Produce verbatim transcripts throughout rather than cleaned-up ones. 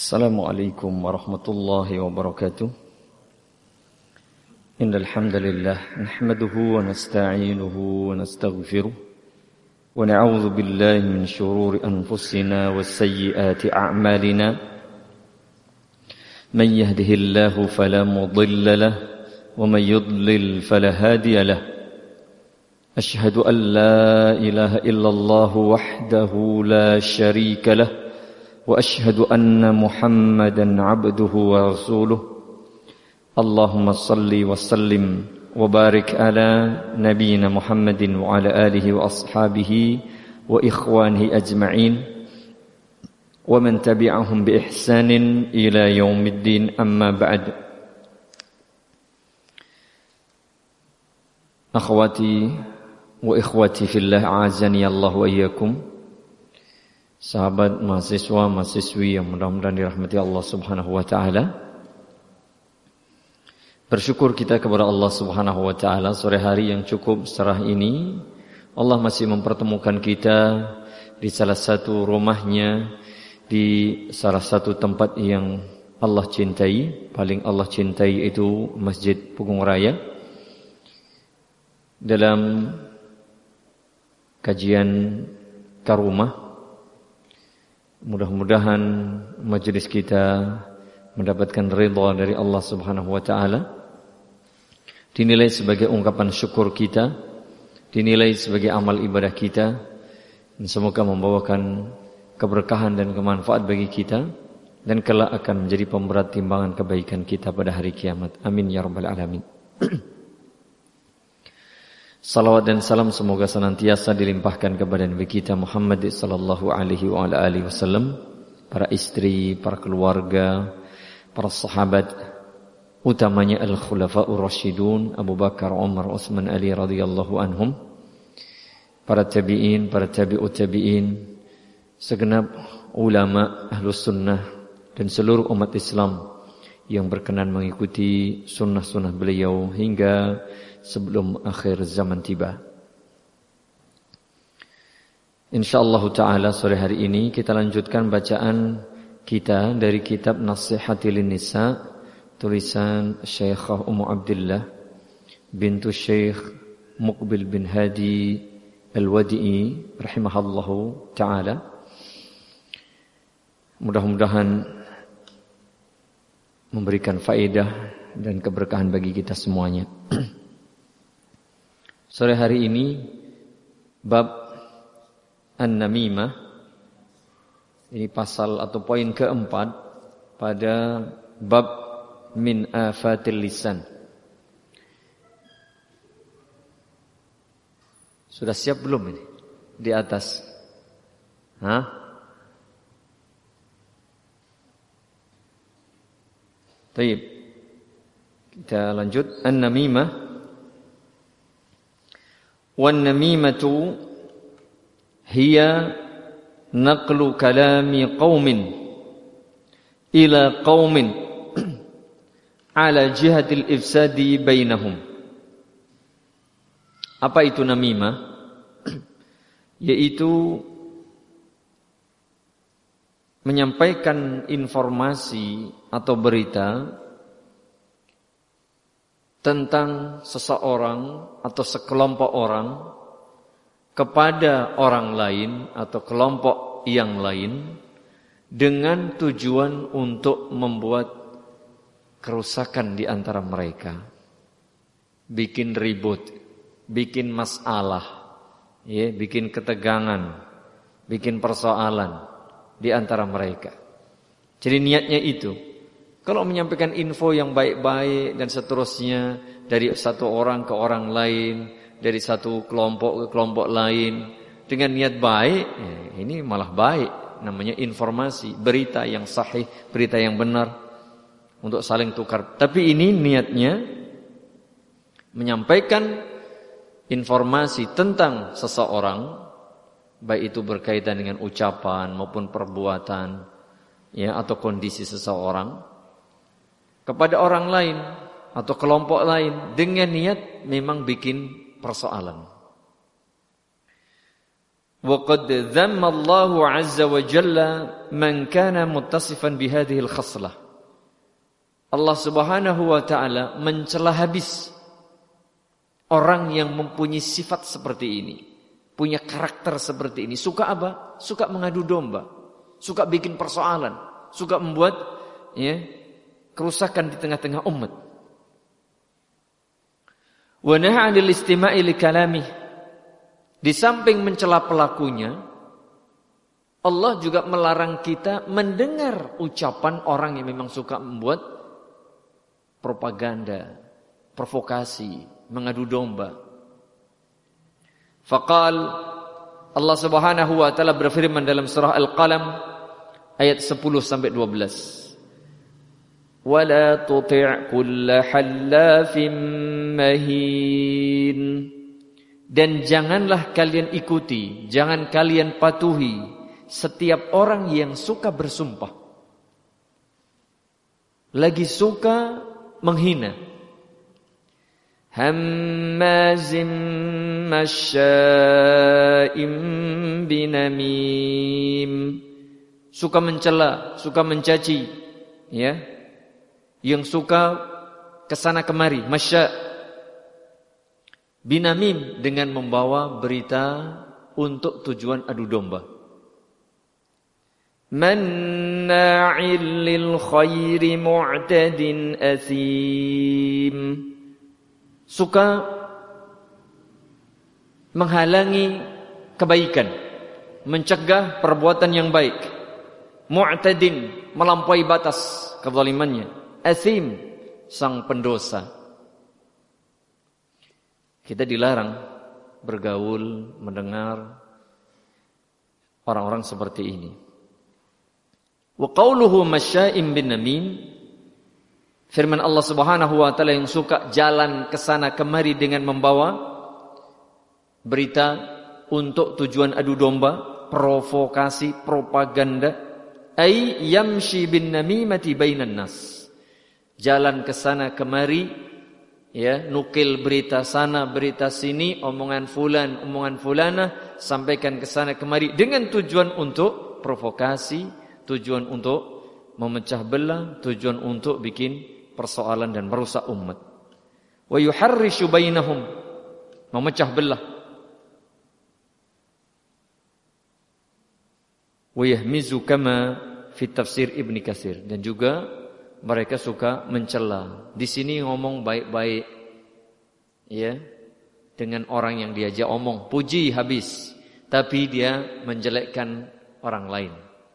Assalamualaikum warahmatullahi wabarakatuh. Innal hamdalillah nahmaduhu wa nasta'inuhu wa nastaghfiruh wa na'udzu billahi min shururi anfusina was sayyiati a'malina. Man yahdihillahu fala mudilla lahu wa man yudlil fala hadiya lahu. Ashhadu an la ilaha illallah wahdahu la syarika lahu وأشهد أن محمدا عبده ورسوله اللهم صل وسلم وبارك على نبينا محمد وعلى آله وأصحابه وإخوانه أجمعين ومن تبعهم بإحسان إلى يوم الدين أما بعد. أخواتي وإخواتي في الله أعزني الله وإياكم. Sahabat mahasiswa, mahasiswi yang mudah-mudahan dirahmati Allah Subhanahu wa taala. Bersyukur kita kepada Allah Subhanahu wa taala sore hari yang cukup cerah ini. Allah masih mempertemukan kita di salah satu rumahnya, di salah satu tempat yang Allah cintai, paling Allah cintai itu Masjid Pugung Raya. Dalam kajian Karumah, mudah-mudahan majelis kita mendapatkan ridha dari Allah Subhanahu wa taala, dinilai sebagai ungkapan syukur kita, dinilai sebagai amal ibadah kita, dan semoga membawakan keberkahan dan kemanfaat bagi kita dan kelak akan menjadi pemberat timbangan kebaikan kita pada hari kiamat. Amin ya rabbal alamin. Salawat dan salam semoga senantiasa dilimpahkan kepada Nabi kita Muhammad sallallahu alaihi wa ala alihi wasallam, para istri, para keluarga, para sahabat, utamanya al-khulafa'ur rasyidun Abu Bakar, Umar, Utsman, Ali radhiyallahu anhum, para tabi'in, para tabi'ut tabi'in, segenap ulama ahlus sunnah dan seluruh umat Islam yang berkenan mengikuti sunnah-sunnah beliau hingga sebelum akhir zaman tiba. InsyaAllah ta'ala sore hari ini kita lanjutkan bacaan kita dari kitab Nasihatil Nisa, tulisan Syekhah Ummu Abdillah bintu Syekh Muqbil bin Hadi Al-Wadi'i rahimahallahu ta'ala. Mudah-mudahan memberikan faedah dan keberkahan bagi kita semuanya. Sore hari ini bab An-Namimah, ini pasal atau poin keempat pada bab Min Afatil Lisan. Sudah siap belum ini di atas? Hah? Baik. Kita lanjut. An-Namimah. Wan-namimatu hiya naqlu kalami qaumin ila qaumin ala jihatil ifsadi bainahum. Apa itu namimah? Yaitu menyampaikan informasi atau berita tentang seseorang atau sekelompok orang kepada orang lain atau kelompok yang lain dengan tujuan untuk membuat kerusakan di antara mereka, bikin ribut, bikin masalah, ya, bikin ketegangan, bikin persoalan di antara mereka. Jadi niatnya itu. Kalau menyampaikan info yang baik-baik dan seterusnya dari satu orang ke orang lain, dari satu kelompok ke kelompok lain dengan niat baik, ya, ini malah baik. Namanya informasi, berita yang sahih, berita yang benar untuk saling tukar. Tapi ini niatnya menyampaikan informasi tentang seseorang, baik itu berkaitan dengan ucapan maupun perbuatan, ya, atau kondisi seseorang kepada orang lain atau kelompok lain dengan niat memang bikin persoalan. wa qad dhamma Allahu 'azza wa jalla man kana muttasifan bihadhihi al-khaslah. Allah Subhanahu wa taala mencela habis orang yang mempunyai sifat seperti ini, punya karakter seperti ini. Suka apa? Suka mengadu domba, suka bikin persoalan, suka membuat ya, kerusakan di tengah-tengah umat. Wa nahaa 'anil istima'i li kalamih. Di samping mencela pelakunya, Allah juga melarang kita mendengar ucapan orang yang memang suka membuat propaganda, provokasi, mengadu domba. Faqal, Allah Subhanahu wa taala berfirman dalam surah Al-Qalam ayat sepuluh sampai dua belas. Wala tuti' kulla hallafin mahin. Dan janganlah kalian ikuti, jangan kalian patuhi setiap orang yang suka bersumpah, lagi suka menghina. Hammazim masya'im binamim. Suka mencela, suka mencaci, ya. Yang suka kesana kemari, masya' binamim, dengan membawa berita untuk tujuan adu domba. Manna'il lil khairi mu'tadin asim. Suka menghalangi kebaikan, mencegah perbuatan yang baik. Mu'tadin, melampaui batas kezalimannya. Asim, sang pendosa. Kita dilarang bergaul, mendengar orang-orang seperti ini. Wa qawluhu masya'im bin namim, firman Allah Subhanahu wa taala yang suka jalan ke sana kemari dengan membawa berita untuk tujuan adu domba, provokasi, propaganda. Ay yamshi bin namimati bainan nas. Jalan ke sana kemari, ya, nukil berita sana, berita sini, omongan fulan, omongan fulana, sampaikan ke sana kemari dengan tujuan untuk provokasi, tujuan untuk memecah belah, tujuan untuk bikin persoalan dan merusak umat. Wa yuharrishu bainahum, memecah belah. Wa yahmizu kama fi tafsir Ibnu Katsir, dan juga mereka suka mencela. Di sini ngomong baik-baik, ya, dengan orang yang diajak omong, puji habis, tapi dia menjelekkan orang lain.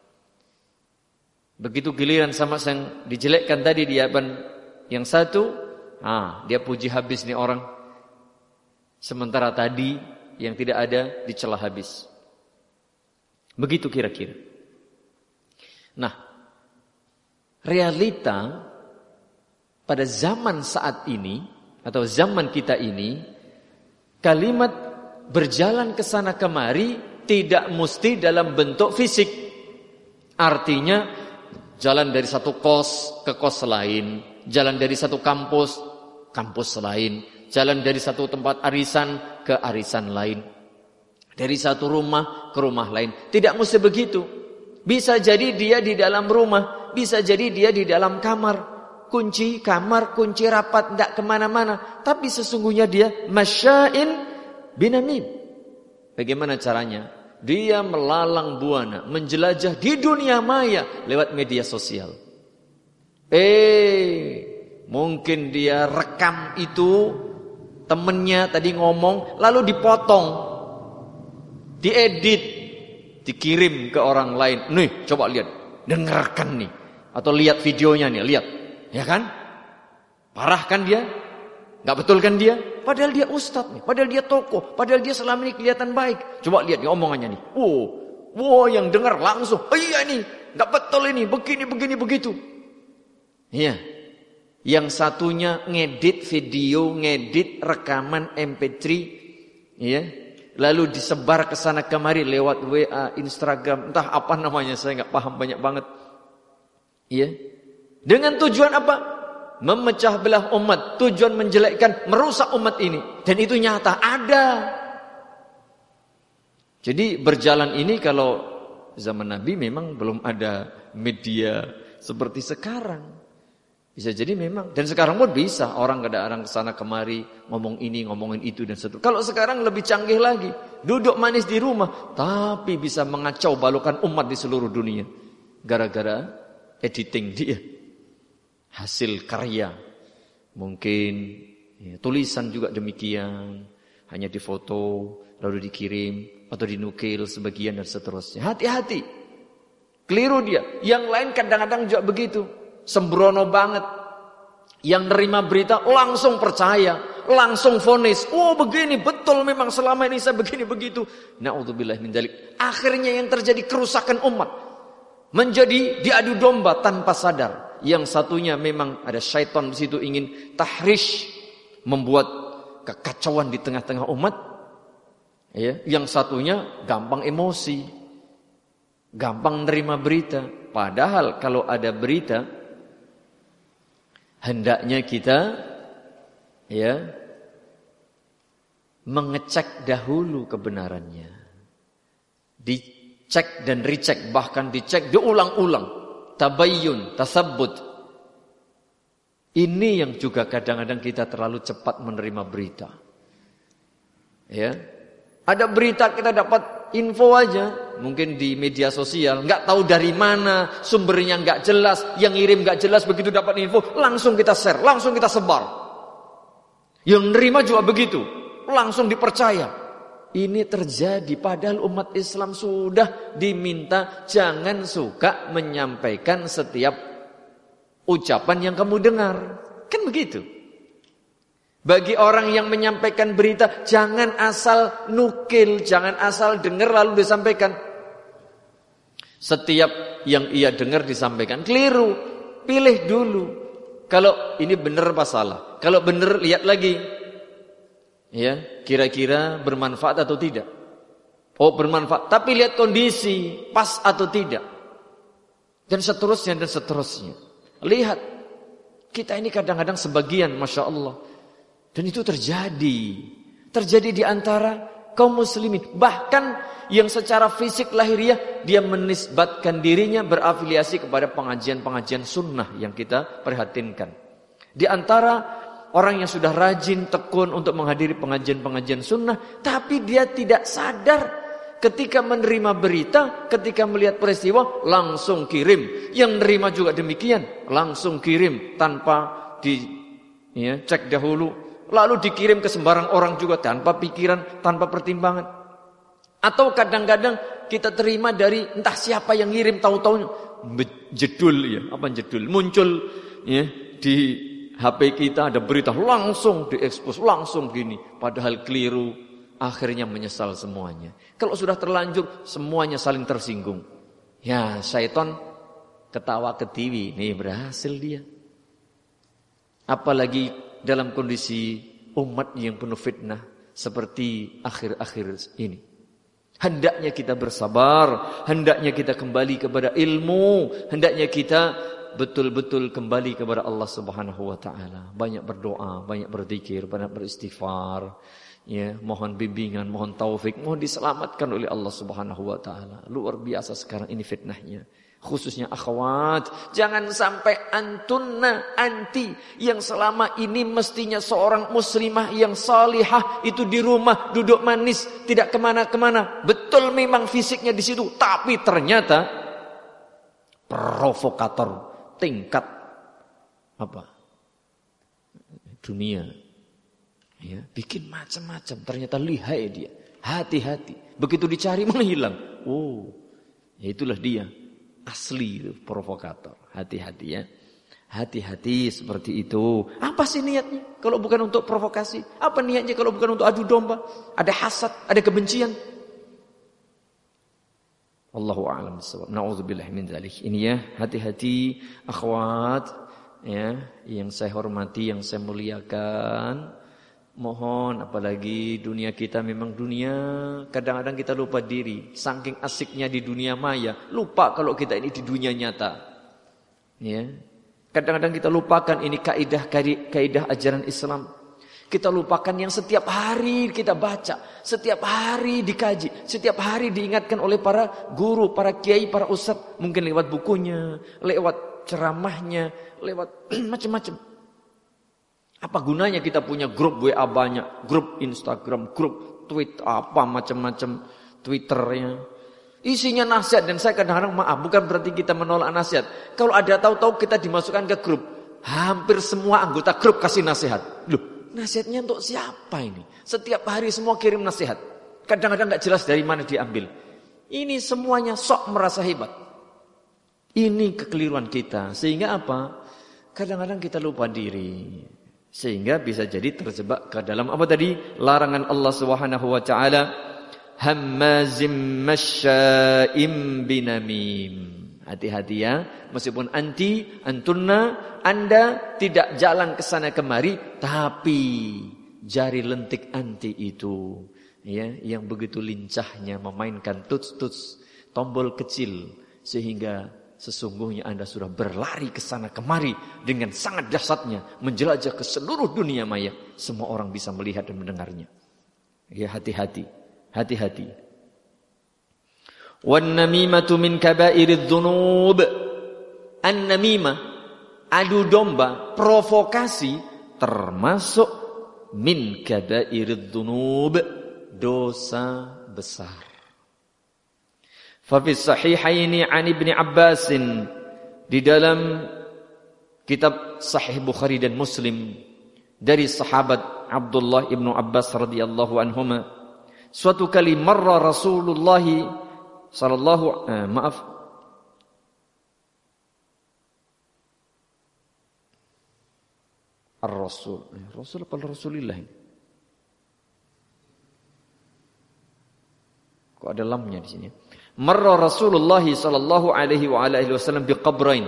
Begitu giliran sama yang dijelekkan tadi dia yang satu, ah, dia puji habis nih orang. Sementara tadi yang tidak ada dicela habis. Begitu kira-kira. Nah, realita pada zaman saat ini atau zaman kita ini, kalimat berjalan ke sana kemari tidak mesti dalam bentuk fisik. Artinya jalan dari satu kos ke kos lain, jalan dari satu kampus kampus lain, jalan dari satu tempat arisan ke arisan lain, dari satu rumah ke rumah lain. Tidak mesti begitu. Bisa jadi dia di dalam rumah, bisa jadi dia di dalam kamar, kunci kamar, kunci rapat, tidak kemana-mana, tapi sesungguhnya dia masya'in binamim. Bagaimana caranya? Dia melalang buana, menjelajah di dunia maya lewat media sosial. Eh, mungkin dia rekam itu temennya tadi ngomong, lalu dipotong, diedit, dikirim ke orang lain. Nih, coba lihat, dengarkan nih, atau lihat videonya nih, lihat, ya kan? Parah kan dia? Gak betul kan dia? Padahal dia ustadz nih, padahal dia tokoh, padahal dia selama ini kelihatan baik. Coba lihat nih omongannya nih. Wow, wow, yang dengar langsung, oh iya nih, gak betul ini, begini, begini, begitu. Iya. Yang satunya ngedit video, ngedit rekaman M P tiga, ya, lalu disebar ke sana kemari lewat W A, Instagram, entah apa namanya, saya nggak paham banyak banget. Iya. Dengan tujuan apa? Memecah belah umat, tujuan menjelekkan, merusak umat ini. Dan itu nyata, ada. Jadi berjalan ini kalau zaman Nabi memang belum ada media seperti sekarang. Bisa jadi memang, dan sekarang pun bisa orang kadang-kadang kesana kemari ngomong ini, ngomongin itu dan seterusnya. Kalau sekarang lebih canggih lagi, duduk manis di rumah, tapi bisa mengacau balukan umat di seluruh dunia, gara-gara editing dia, hasil karya, mungkin ya, tulisan juga demikian, hanya difoto lalu dikirim atau dinukil sebagian dan seterusnya. Hati-hati, keliru dia. Yang lain kadang-kadang juga begitu. Sembrono banget. Yang nerima berita langsung percaya, langsung vonis. Oh begini, betul memang selama ini saya begini begitu. Na'udzubillah min dzalik. Akhirnya yang terjadi kerusakan umat. Menjadi diadu domba tanpa sadar. Yang satunya memang ada syaitan di situ ingin tahrish, membuat kekacauan di tengah-tengah umat. Ya, yang satunya gampang emosi, gampang nerima berita. Padahal kalau ada berita, hendaknya kita ya mengecek dahulu kebenarannya. Dicek dan recheck, bahkan dicek diulang-ulang. Tabayyun, tasabbut. Ini yang juga kadang-kadang kita terlalu cepat menerima berita. Ya. Ada berita kita dapat info aja, mungkin di media sosial, nggak tahu dari mana, sumbernya nggak jelas, yang ngirim nggak jelas, begitu dapat info, langsung kita share, langsung kita sebar. Yang nerima juga begitu, langsung dipercaya. Ini terjadi padahal umat Islam sudah diminta jangan suka menyampaikan setiap ucapan yang kamu dengar. Kan begitu. Bagi orang yang menyampaikan berita, jangan asal nukil, jangan asal dengar lalu disampaikan. Setiap yang ia dengar disampaikan, keliru. Pilih dulu. Kalau ini benar apa salah. Kalau benar, lihat lagi. Ya, kira-kira bermanfaat atau tidak. Oh, bermanfaat. Tapi lihat kondisi, pas atau tidak. Dan seterusnya, dan seterusnya. Lihat. Kita ini kadang-kadang sebagian, Masya Allah. Dan itu terjadi. Terjadi di antara kaum muslimin. Bahkan yang secara fisik lahiriah, dia menisbatkan dirinya berafiliasi kepada pengajian-pengajian sunnah yang kita perhatinkan. Di antara orang yang sudah rajin, tekun untuk menghadiri pengajian-pengajian sunnah, tapi dia tidak sadar ketika menerima berita, ketika melihat peristiwa, langsung kirim. Yang nerima juga demikian, langsung kirim tanpa di ya, cek dahulu. Lalu dikirim ke sembarang orang juga tanpa pikiran, tanpa pertimbangan. Atau kadang-kadang kita terima dari entah siapa yang ngirim, tahu-tahu jedul ya, apa jedul muncul ya di H P kita ada berita langsung diekspos, langsung gini, padahal keliru, akhirnya menyesal semuanya. Kalau sudah terlanjur semuanya saling tersinggung. Ya, syaitan ketawa ketiwi, nih berhasil dia. Apalagi dalam kondisi umat yang penuh fitnah seperti akhir-akhir ini. Hendaknya kita bersabar, hendaknya kita kembali kepada ilmu, hendaknya kita betul-betul kembali kepada Allah Subhanahu wa taala. Banyak berdoa, banyak berzikir, banyak beristighfar, ya, mohon bimbingan, mohon taufik, mohon diselamatkan oleh Allah Subhanahu wa taala. Luar biasa sekarang ini fitnahnya. Khususnya akhwat, jangan sampai antunna, anti yang selama ini mestinya seorang muslimah yang salihah itu di rumah duduk manis, tidak kemana-kemana. Betul memang fisiknya di situ, tapi ternyata provokator tingkat apa dunia, ya, bikin macam-macam. Ternyata lihai dia, hati-hati. Begitu dicari menghilang. Oh, ya itulah dia. Asli itu provokator. Hati-hati ya. Hati-hati seperti itu. Apa sih niatnya kalau bukan untuk provokasi? Apa niatnya kalau bukan untuk adu domba? Ada hasad, ada kebencian. Wallahu a'lam bishawab. Nauzubillah min dzalik. Ini ya, hati-hati akhwat ya, yang saya hormati, yang saya muliakan. Mohon, apalagi dunia kita memang dunia, kadang-kadang kita lupa diri, saking asiknya di dunia maya, lupa kalau kita ini di dunia nyata. Ya, kadang-kadang kita lupakan ini kaidah kaidah ajaran Islam. Kita lupakan yang setiap hari kita baca, setiap hari dikaji, setiap hari diingatkan oleh para guru, para kiai, para ustadz. Mungkin lewat bukunya, lewat ceramahnya, lewat macam-macam. Apa gunanya kita punya grup W A banyak, grup Instagram, grup Twitter, apa macam-macam Twitternya. Isinya nasihat, dan saya kadang-kadang maaf, bukan berarti kita menolak nasihat. Kalau ada tahu-tahu kita dimasukkan ke grup, hampir semua anggota grup kasih nasihat. Loh, nasihatnya untuk siapa ini? Setiap hari semua kirim nasihat. Kadang-kadang gak jelas dari mana diambil. Ini semuanya sok merasa hebat. Ini kekeliruan kita. Sehingga apa? Kadang-kadang kita lupa diri. Sehingga bisa jadi terjebak ke dalam apa tadi? Larangan Allah Subhanahu wa taala. Hammazim masya'im binamim. Hati-hati ya. Meskipun anti, antunna, Anda tidak jalan ke sana kemari, tapi jari lentik anti itu, ya, yang begitu lincahnya memainkan tuts-tuts tombol kecil, sehingga sesungguhnya Anda sudah berlari ke sana kemari dengan sangat dahsyatnya, menjelajah ke seluruh dunia maya. Semua orang bisa melihat dan mendengarnya. Ya, hati-hati, hati-hati. Wan namimatu min kabairidz dzunub. An-namimah, adu domba, provokasi, termasuk min kabairidz dzunub, dosa besar. Fa fi sahihaini an Ibnu Abbas, di dalam kitab Sahih Bukhari dan Muslim dari sahabat Abdullah Ibnu Abbas radhiyallahu anhuma, suatu kali marra Rasulullah sallallahu eh, maaf Ar-Rasul. Rasul apa Rasulillah? Kok ada lamnya di sini? Marra Rasulullah sallallahu alaihi wa alihi wasallam biqabrain.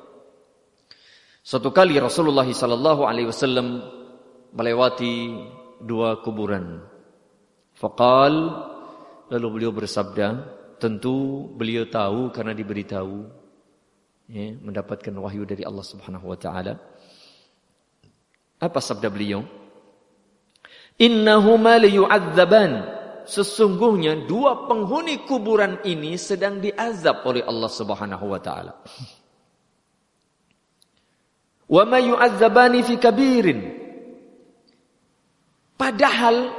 Suatu kali Rasulullah sallallahu alaihi wasallam melewati dua kuburan. Faqal, lalu beliau bersabda, tentu beliau tahu karena diberitahu, ya, mendapatkan wahyu dari Allah Subhanahu wa taala. Apa sabda beliau? Innahuma liyu'adzaban. Sesungguhnya dua penghuni kuburan ini sedang diazab oleh Allah Subhanahu wa taala. Wa ma yu'adzabani fi kabirin. Padahal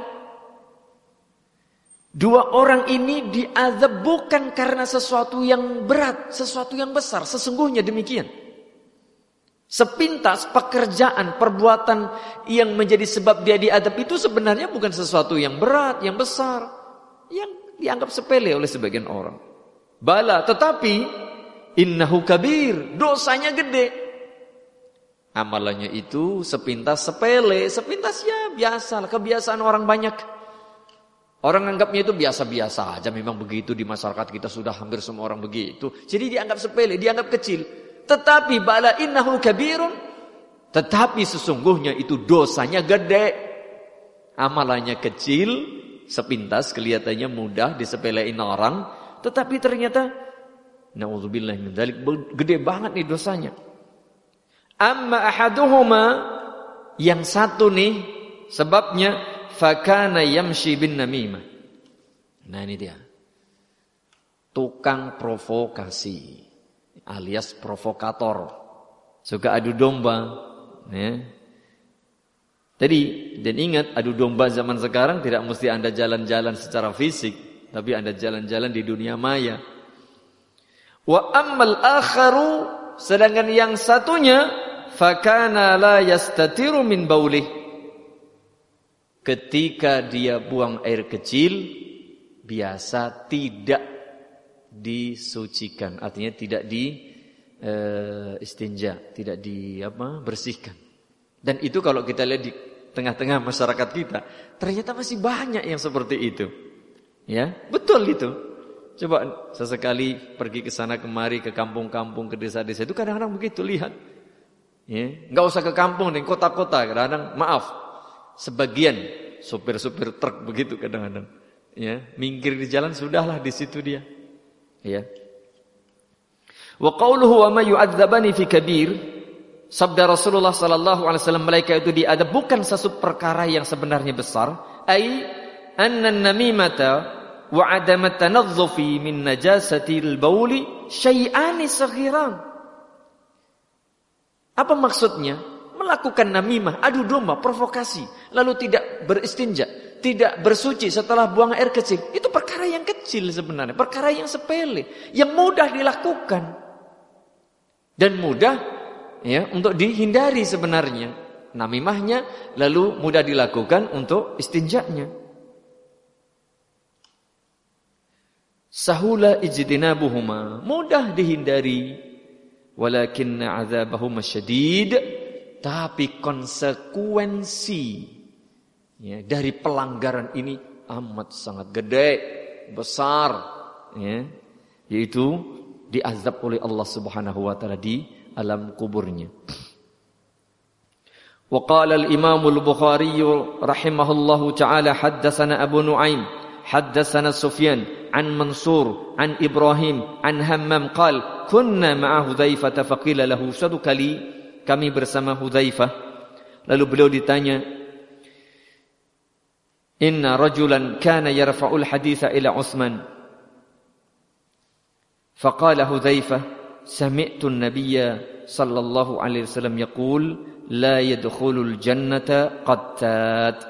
dua orang ini diazab bukan karena sesuatu yang berat, sesuatu yang besar. Sesungguhnya demikian. Sepintas pekerjaan, perbuatan yang menjadi sebab dia diadab itu sebenarnya bukan sesuatu yang berat, yang besar, yang dianggap sepele oleh sebagian orang. Bala, tetapi innahu kabir, dosanya gede. Amalannya itu sepintas sepele, sepintas ya biasa, kebiasaan orang banyak. Orang anggapnya itu biasa-biasa aja, memang begitu di masyarakat kita sudah hampir semua orang begitu. Jadi dianggap sepele, dianggap kecil. Tetapi bala innahu kabirun, tetapi sesungguhnya itu dosanya gede. Amalannya kecil, sepintas kelihatannya mudah disepelein orang, tetapi ternyata naudzubillah min dzalik, gede banget nih dosanya. Amma ahaduhuma, yang satu nih sebabnya fakana yamshi bin namimah. Nah ini dia, tukang provokasi alias provokator, suka adu domba, ya. Tadi, dan ingat, adu domba zaman sekarang tidak mesti Anda jalan-jalan secara fisik, tapi Anda jalan-jalan di dunia maya. Wa ammal akharu, sedangkan yang satunya fakana la yastatiru min baulih. Ketika dia buang air kecil, biasa tidak disucikan, artinya tidak di uh, istinja, tidak di apa bersihkan. Dan itu kalau kita lihat di tengah-tengah masyarakat kita, ternyata masih banyak yang seperti itu. Ya, betul itu. Coba sesekali pergi ke sana kemari, ke kampung-kampung, ke desa-desa, itu kadang-kadang begitu, lihat. Ya, enggak usah ke kampung, di kota-kota, kadang-kadang maaf, sebagian sopir-sopir truk begitu kadang-kadang. Ya, minggir di jalan sudahlah, di situ dia. Ya. Wa qauluhu wa ma yu'adzabani fi kabir, sabda Rasulullah sallallahu alaihi wasallam, mereka itu diadab bukan sesuatu perkara yang sebenarnya besar, ai anna an-namimata wa 'adam at-tanazzufi min najasatil bauli syai'ani saghiran. Apa maksudnya? Melakukan namimah, adu domba, provokasi, lalu tidak beristinja, tidak bersuci setelah buang air kecil. Itu perkara yang kecil sebenarnya, perkara yang sepele, yang mudah dilakukan dan mudah ya untuk dihindari sebenarnya. Namimahnya lalu mudah dilakukan untuk istinjanya. Sahula ijtinabuhuma, mudah dihindari. Walakinna 'adzabahuma syadid. Tapi konsekuensi ya, dari pelanggaran ini amat sangat gede, besar, ya, yaitu diazab oleh Allah Subhanahu wa taala di alam kuburnya. Wa qala al-Imam al-Bukhari rahimahullahu taala haddatsana Abu Nuaim haddatsana Sufyan an Mansur an Ibrahim an Hammam qala kunna ma'a Hudzaifah faqila lahu sadu kali, kami bersama Hudzaifah, lalu beliau ditanya, inna rajulan kana yarfa'ul haditha ila Utsman. Faqala Hudzaifah, sami'tu an-nabiyya sallallahu alaihi wasallam yaqul la yadkhulul jannata qattat.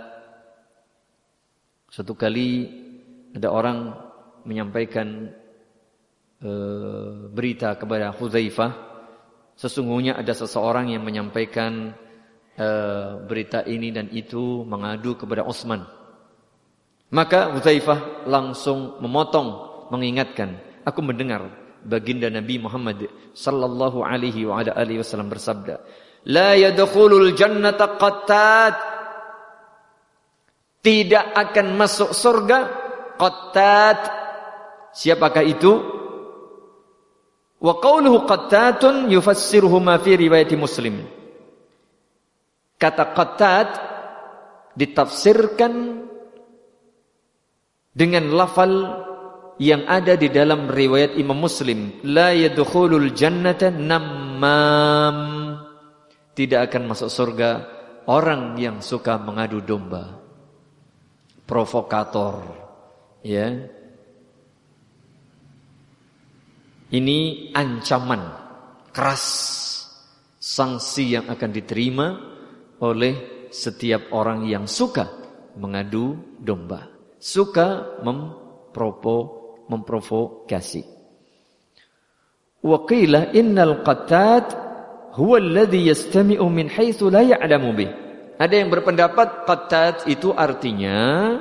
Satu kali ada orang menyampaikan uh, berita kepada Hudzaifah, sesungguhnya ada seseorang yang menyampaikan uh, berita ini dan itu mengadu kepada Utsman. Maka Hudzaifah langsung memotong, mengingatkan, aku mendengar baginda Nabi Muhammad sallallahu alaihi wa ala alihi wasallam bersabda, la yadkhulul jannata qattat, tidak akan masuk surga qattat. Siapakah itu? Wa qawluhu qattatun yufassiruhu ma fi riwayat Muslim. Kata qattat ditafsirkan dengan lafal yang ada di dalam riwayat Imam Muslim, la yadkhulul jannata nammam, tidak akan masuk surga orang yang suka mengadu domba, provokator, ya. Ini ancaman keras, sanksi yang akan diterima oleh setiap orang yang suka mengadu domba, suka mempropo, memprovokasi. Wa qila innal qattat huwa alladhi yastami'u min haitsu la ya'lamu bih. Ada yang berpendapat qattat itu artinya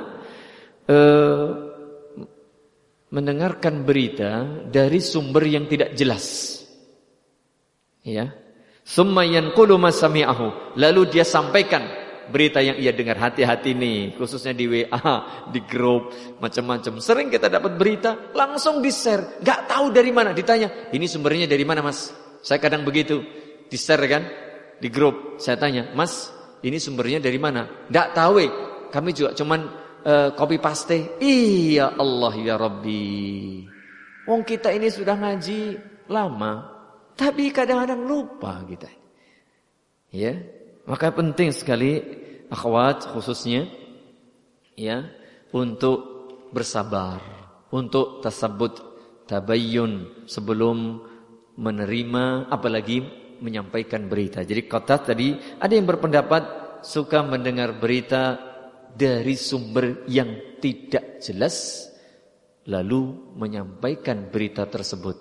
uh, mendengarkan berita dari sumber yang tidak jelas. Ya. Summa yanqulu ma sami'ahu, lalu dia sampaikan berita yang ia dengar. Hati-hati nih, khususnya di W A, di grup, macam-macam. Sering kita dapat berita langsung di-share, enggak tahu dari mana, ditanya, "Ini sumbernya dari mana, Mas?" Saya kadang begitu, di-share kan di grup. Saya tanya, "Mas, ini sumbernya dari mana?" Enggak tahu, eh. Kami juga cuman Uh, copy paste. Iya Allah ya Rabbi, wong kita ini sudah ngaji lama, tapi kadang-kadang lupa kita. Ya, maka penting sekali akhwat khususnya ya untuk bersabar, untuk tasabbut, tabayyun sebelum menerima apalagi menyampaikan berita. Jadi kata tadi ada yang berpendapat suka mendengar berita dari sumber yang tidak jelas lalu menyampaikan berita tersebut.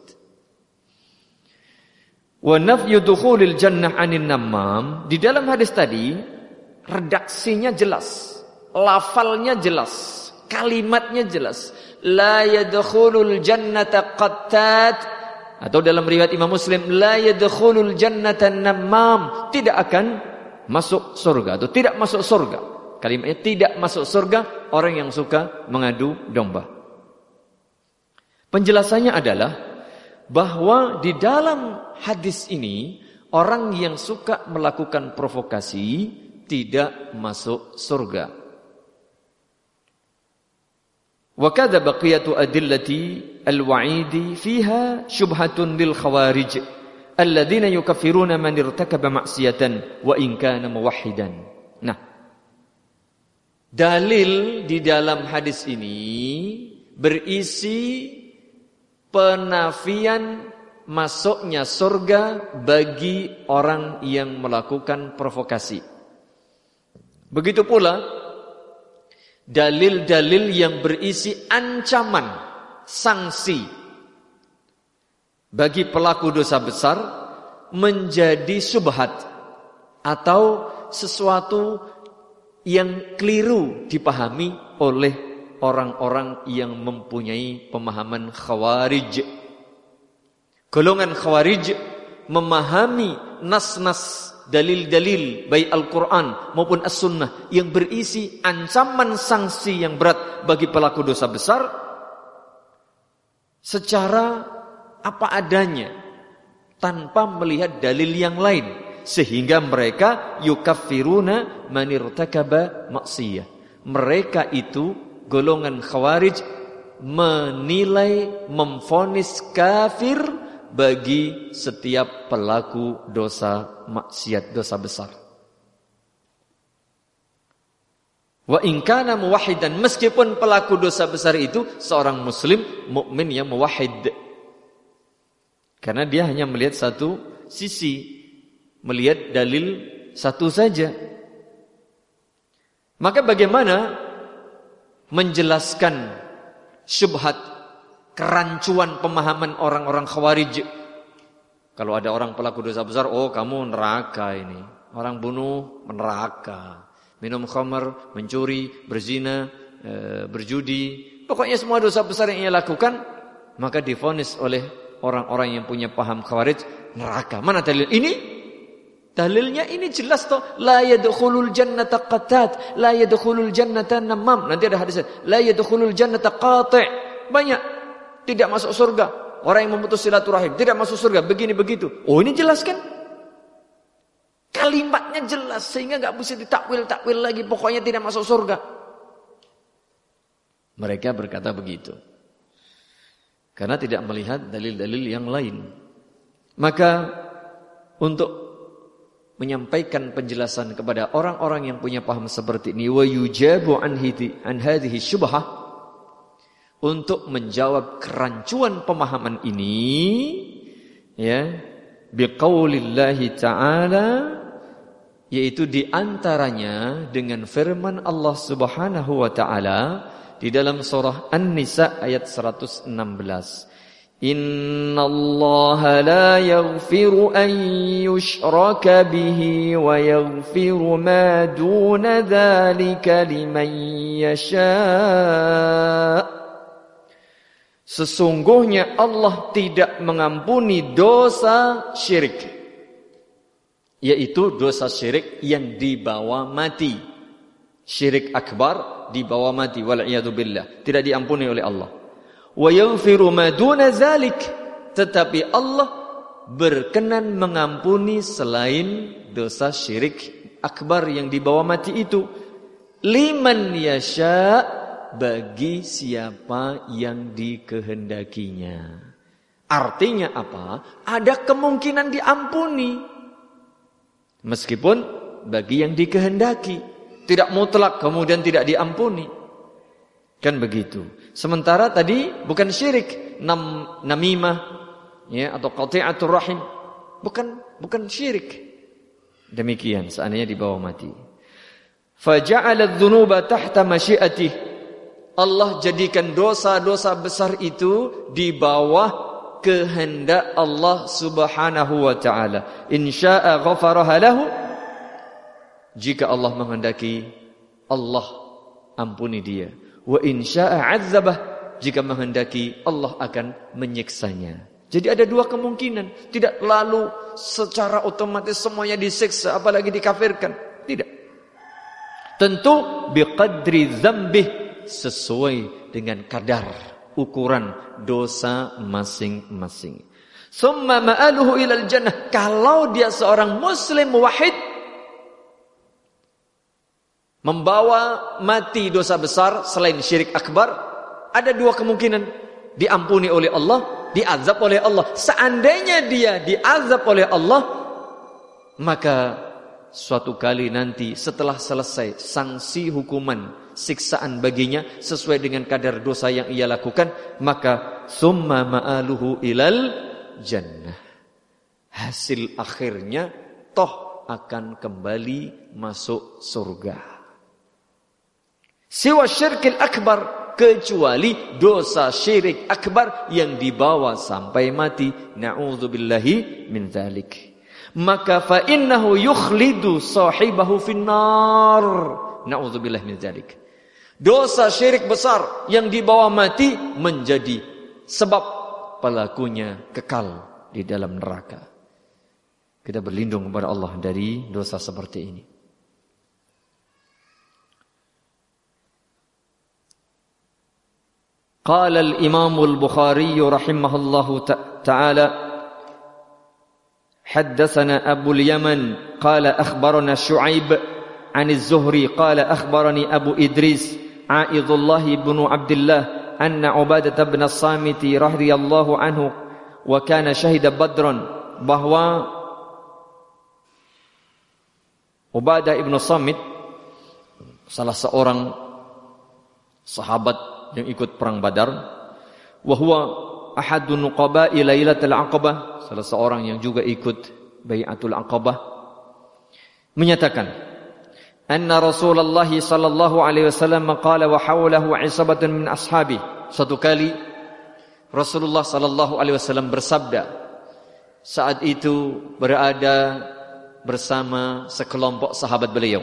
Wa nafyu dukhulil jannah 'anil namam, di dalam hadis tadi redaksinya jelas, lafalnya jelas, kalimatnya jelas. La yadkhulul jannata qattat, atau dalam riwayat Imam Muslim la yadkhulul jannata namam, tidak akan masuk surga atau tidak masuk surga. Kalimatnya tidak masuk surga orang yang suka mengadu domba. Penjelasannya adalah bahwa di dalam hadis ini orang yang suka melakukan provokasi tidak masuk surga. Wa kadza baqiyatu adillati al-wa'idi fiha syubhatun lil khawarij alladzina yukaffiruna man irtakaba ma'siyatan wa in kana muwahhidan. Nah, dalil di dalam hadis ini berisi penafian masuknya surga bagi orang yang melakukan provokasi. Begitu pula dalil-dalil yang berisi ancaman, sanksi bagi pelaku dosa besar menjadi syubhat atau sesuatu yang keliru dipahami oleh orang-orang yang mempunyai pemahaman khawarij. Golongan khawarij memahami nas-nas, dalil-dalil baik Al-Quran maupun As-Sunnah yang berisi ancaman sanksi yang berat bagi pelaku dosa besar secara apa adanya tanpa melihat dalil yang lain, sehingga mereka yukaffiruna man irtakaba maksiyah. Mereka itu golongan khawarij menilai, memvonis kafir bagi setiap pelaku dosa maksiat, dosa besar. Wa in kana muwahhidan, meskipun pelaku dosa besar itu seorang muslim mukmin yang muwahhid. Karena dia hanya melihat satu sisi, melihat dalil satu saja. Maka bagaimana menjelaskan syubhat, kerancuan pemahaman orang-orang khawarij? Kalau ada orang pelaku dosa besar, oh kamu neraka ini. Orang bunuh, neraka. Minum khamar, mencuri, berzina, e, berjudi. Pokoknya semua dosa besar yang ia lakukan, maka divonis oleh orang-orang yang punya paham khawarij, neraka. Mana dalil ini? Dalilnya ini jelas toh, la yadkhulul jannata qatat, la yadkhulul jannata namam. Nanti ada hadisnya, la yadkhulul jannata qati'. Banyak tidak masuk surga orang yang memutus silaturahim, tidak masuk surga, begini begitu. Oh, ini jelas kan? Kalimatnya jelas sehingga enggak bisa ditakwil-takwil lagi, pokoknya tidak masuk surga. Mereka berkata begitu karena tidak melihat dalil-dalil yang lain. Maka untuk menyampaikan penjelasan kepada orang-orang yang punya paham seperti ini, wa yujabu an hadhihi syubhah, untuk menjawab kerancuan pemahaman ini, ya, biqaulillahi ta'ala, yaitu diantaranya dengan firman Allah Subhanahu wa ta'ala di dalam surah An-Nisa ayat seratus enam belas. Innallaha la yaghfiru an yushraka bihi wa yaghfiru ma duna dzalika liman yasha'. Sesungguhnya Allah tidak mengampuni dosa syirik, yaitu dosa syirik yang dibawa mati. Syirik akbar dibawa mati, wal'iyadu billah, tidak diampuni oleh Allah. Wa yaghfiru ma duna zalik, tetapi Allah berkenan mengampuni selain dosa syirik akbar yang dibawa mati itu, liman yasha', bagi siapa yang dikehendakinya. Artinya apa? Ada kemungkinan diampuni meskipun bagi yang dikehendaki, tidak mutlak kemudian tidak diampuni. Kan begitu. Sementara tadi bukan syirik, nam, namimah, ya, atau qati'atur rahim, bukan bukan syirik. Demikian seandainya dibawa mati. Faja'ala adz-dzunuba tahta masyiatih, Allah jadikan dosa-dosa besar itu di bawah kehendak Allah Subhanahu wa ta'ala. In syaa ghafaraha lahu, jika Allah menghendaki, Allah ampuni dia. Wa in syaa 'adzabah, jika menghendaki, Allah akan menyiksanya. Jadi ada dua kemungkinan, tidak lalu secara otomatis semuanya disiksa apalagi dikafirkan. Tidak. Tentu biqadri dzambih, sesuai dengan kadar ukuran dosa masing-masing. Summa ma'aluhu ilal jannah, kalau dia seorang muslim muwahhid, membawa mati dosa besar selain syirik akbar, ada dua kemungkinan: diampuni oleh Allah diazab oleh Allah. Seandainya dia diazab oleh Allah, maka suatu kali nanti setelah selesai sanksi hukuman siksaan baginya sesuai dengan kadar dosa yang ia lakukan, maka summa ma'aluhu ilal jannah. Hasil akhirnya toh akan kembali masuk surga. Siwa syirkil akbar, kecuali dosa syirik akbar yang dibawa sampai mati. Na'udzubillahi min dzalik. Maka fa innahu yukhlidu sahibahu finnar. Na'udzubillahi min dzalik. Dosa syirik besar yang dibawa mati menjadi sebab pelakunya kekal di dalam neraka. Kita berlindung kepada Allah dari dosa seperti ini. Qala al-Imam al-Bukhari rahimahullahu ta'ala haddatsana Abu al-Yaman qala akhbarana Syu'aib 'an az-Zuhri qala akhbarani Abu Idris A'idullah bin Abdullah anna Ubadah bin As-Samit radhiyallahu anhu wa kana syahida Badran, bahwa Ubadah bin As-Samit salah seorang sahabat yang ikut perang Badar, wa huwa ahadun nuqaba'i Lailatul Aqabah, salah seorang yang juga ikut Bai'atul Aqabah, menyatakan anna Rasulullah sallallahu alaihi wasallam qala wa hawlahu 'isabatun min ashabi. Suatu kali Rasulullah sallallahu alaihi wasallam bersabda, saat itu berada bersama sekelompok sahabat beliau,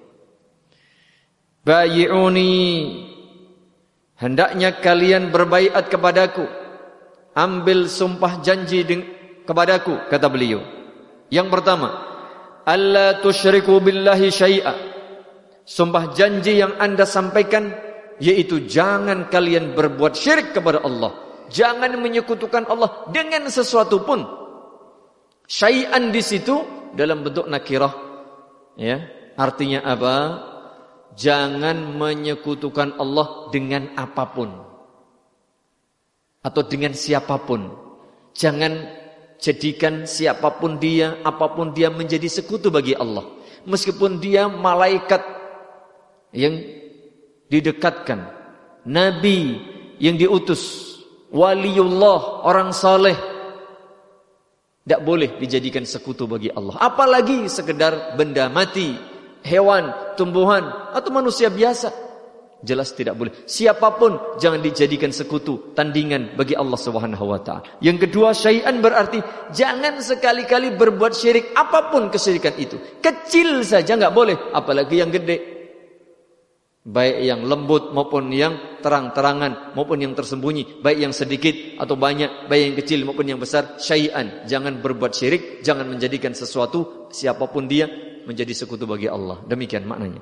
bayi'uni, hendaknya kalian berbaiat kepadaku, ambil sumpah janji kepadaku, kata beliau. Yang pertama, alla tusyriku billahi syai'a. Sumpah janji yang Anda sampaikan yaitu jangan kalian berbuat syirik kepada Allah, jangan menyekutukan Allah dengan sesuatu pun. Syai'an di situ dalam bentuk nakirah, ya, artinya apa? Jangan menyekutukan Allah dengan apapun atau dengan siapapun. Jangan jadikan siapapun dia, apapun dia menjadi sekutu bagi Allah. Meskipun dia malaikat yang didekatkan, nabi yang diutus, waliullah, orang saleh, tidak boleh dijadikan sekutu bagi Allah. Apalagi sekedar benda mati, hewan, tumbuhan, atau manusia biasa. Jelas tidak boleh. Siapapun jangan dijadikan sekutu, tandingan bagi Allah Subhanahu wa taala. Yang kedua, syai'an berarti jangan sekali-kali berbuat syirik apapun kesyirikan itu. Kecil saja enggak boleh, apalagi yang gede. Baik yang lembut maupun yang terang-terangan maupun yang tersembunyi, baik yang sedikit atau banyak, baik yang kecil maupun yang besar. Syai'an, jangan berbuat syirik, jangan menjadikan sesuatu siapapun dia menjadi sekutu bagi Allah. Demikian maknanya.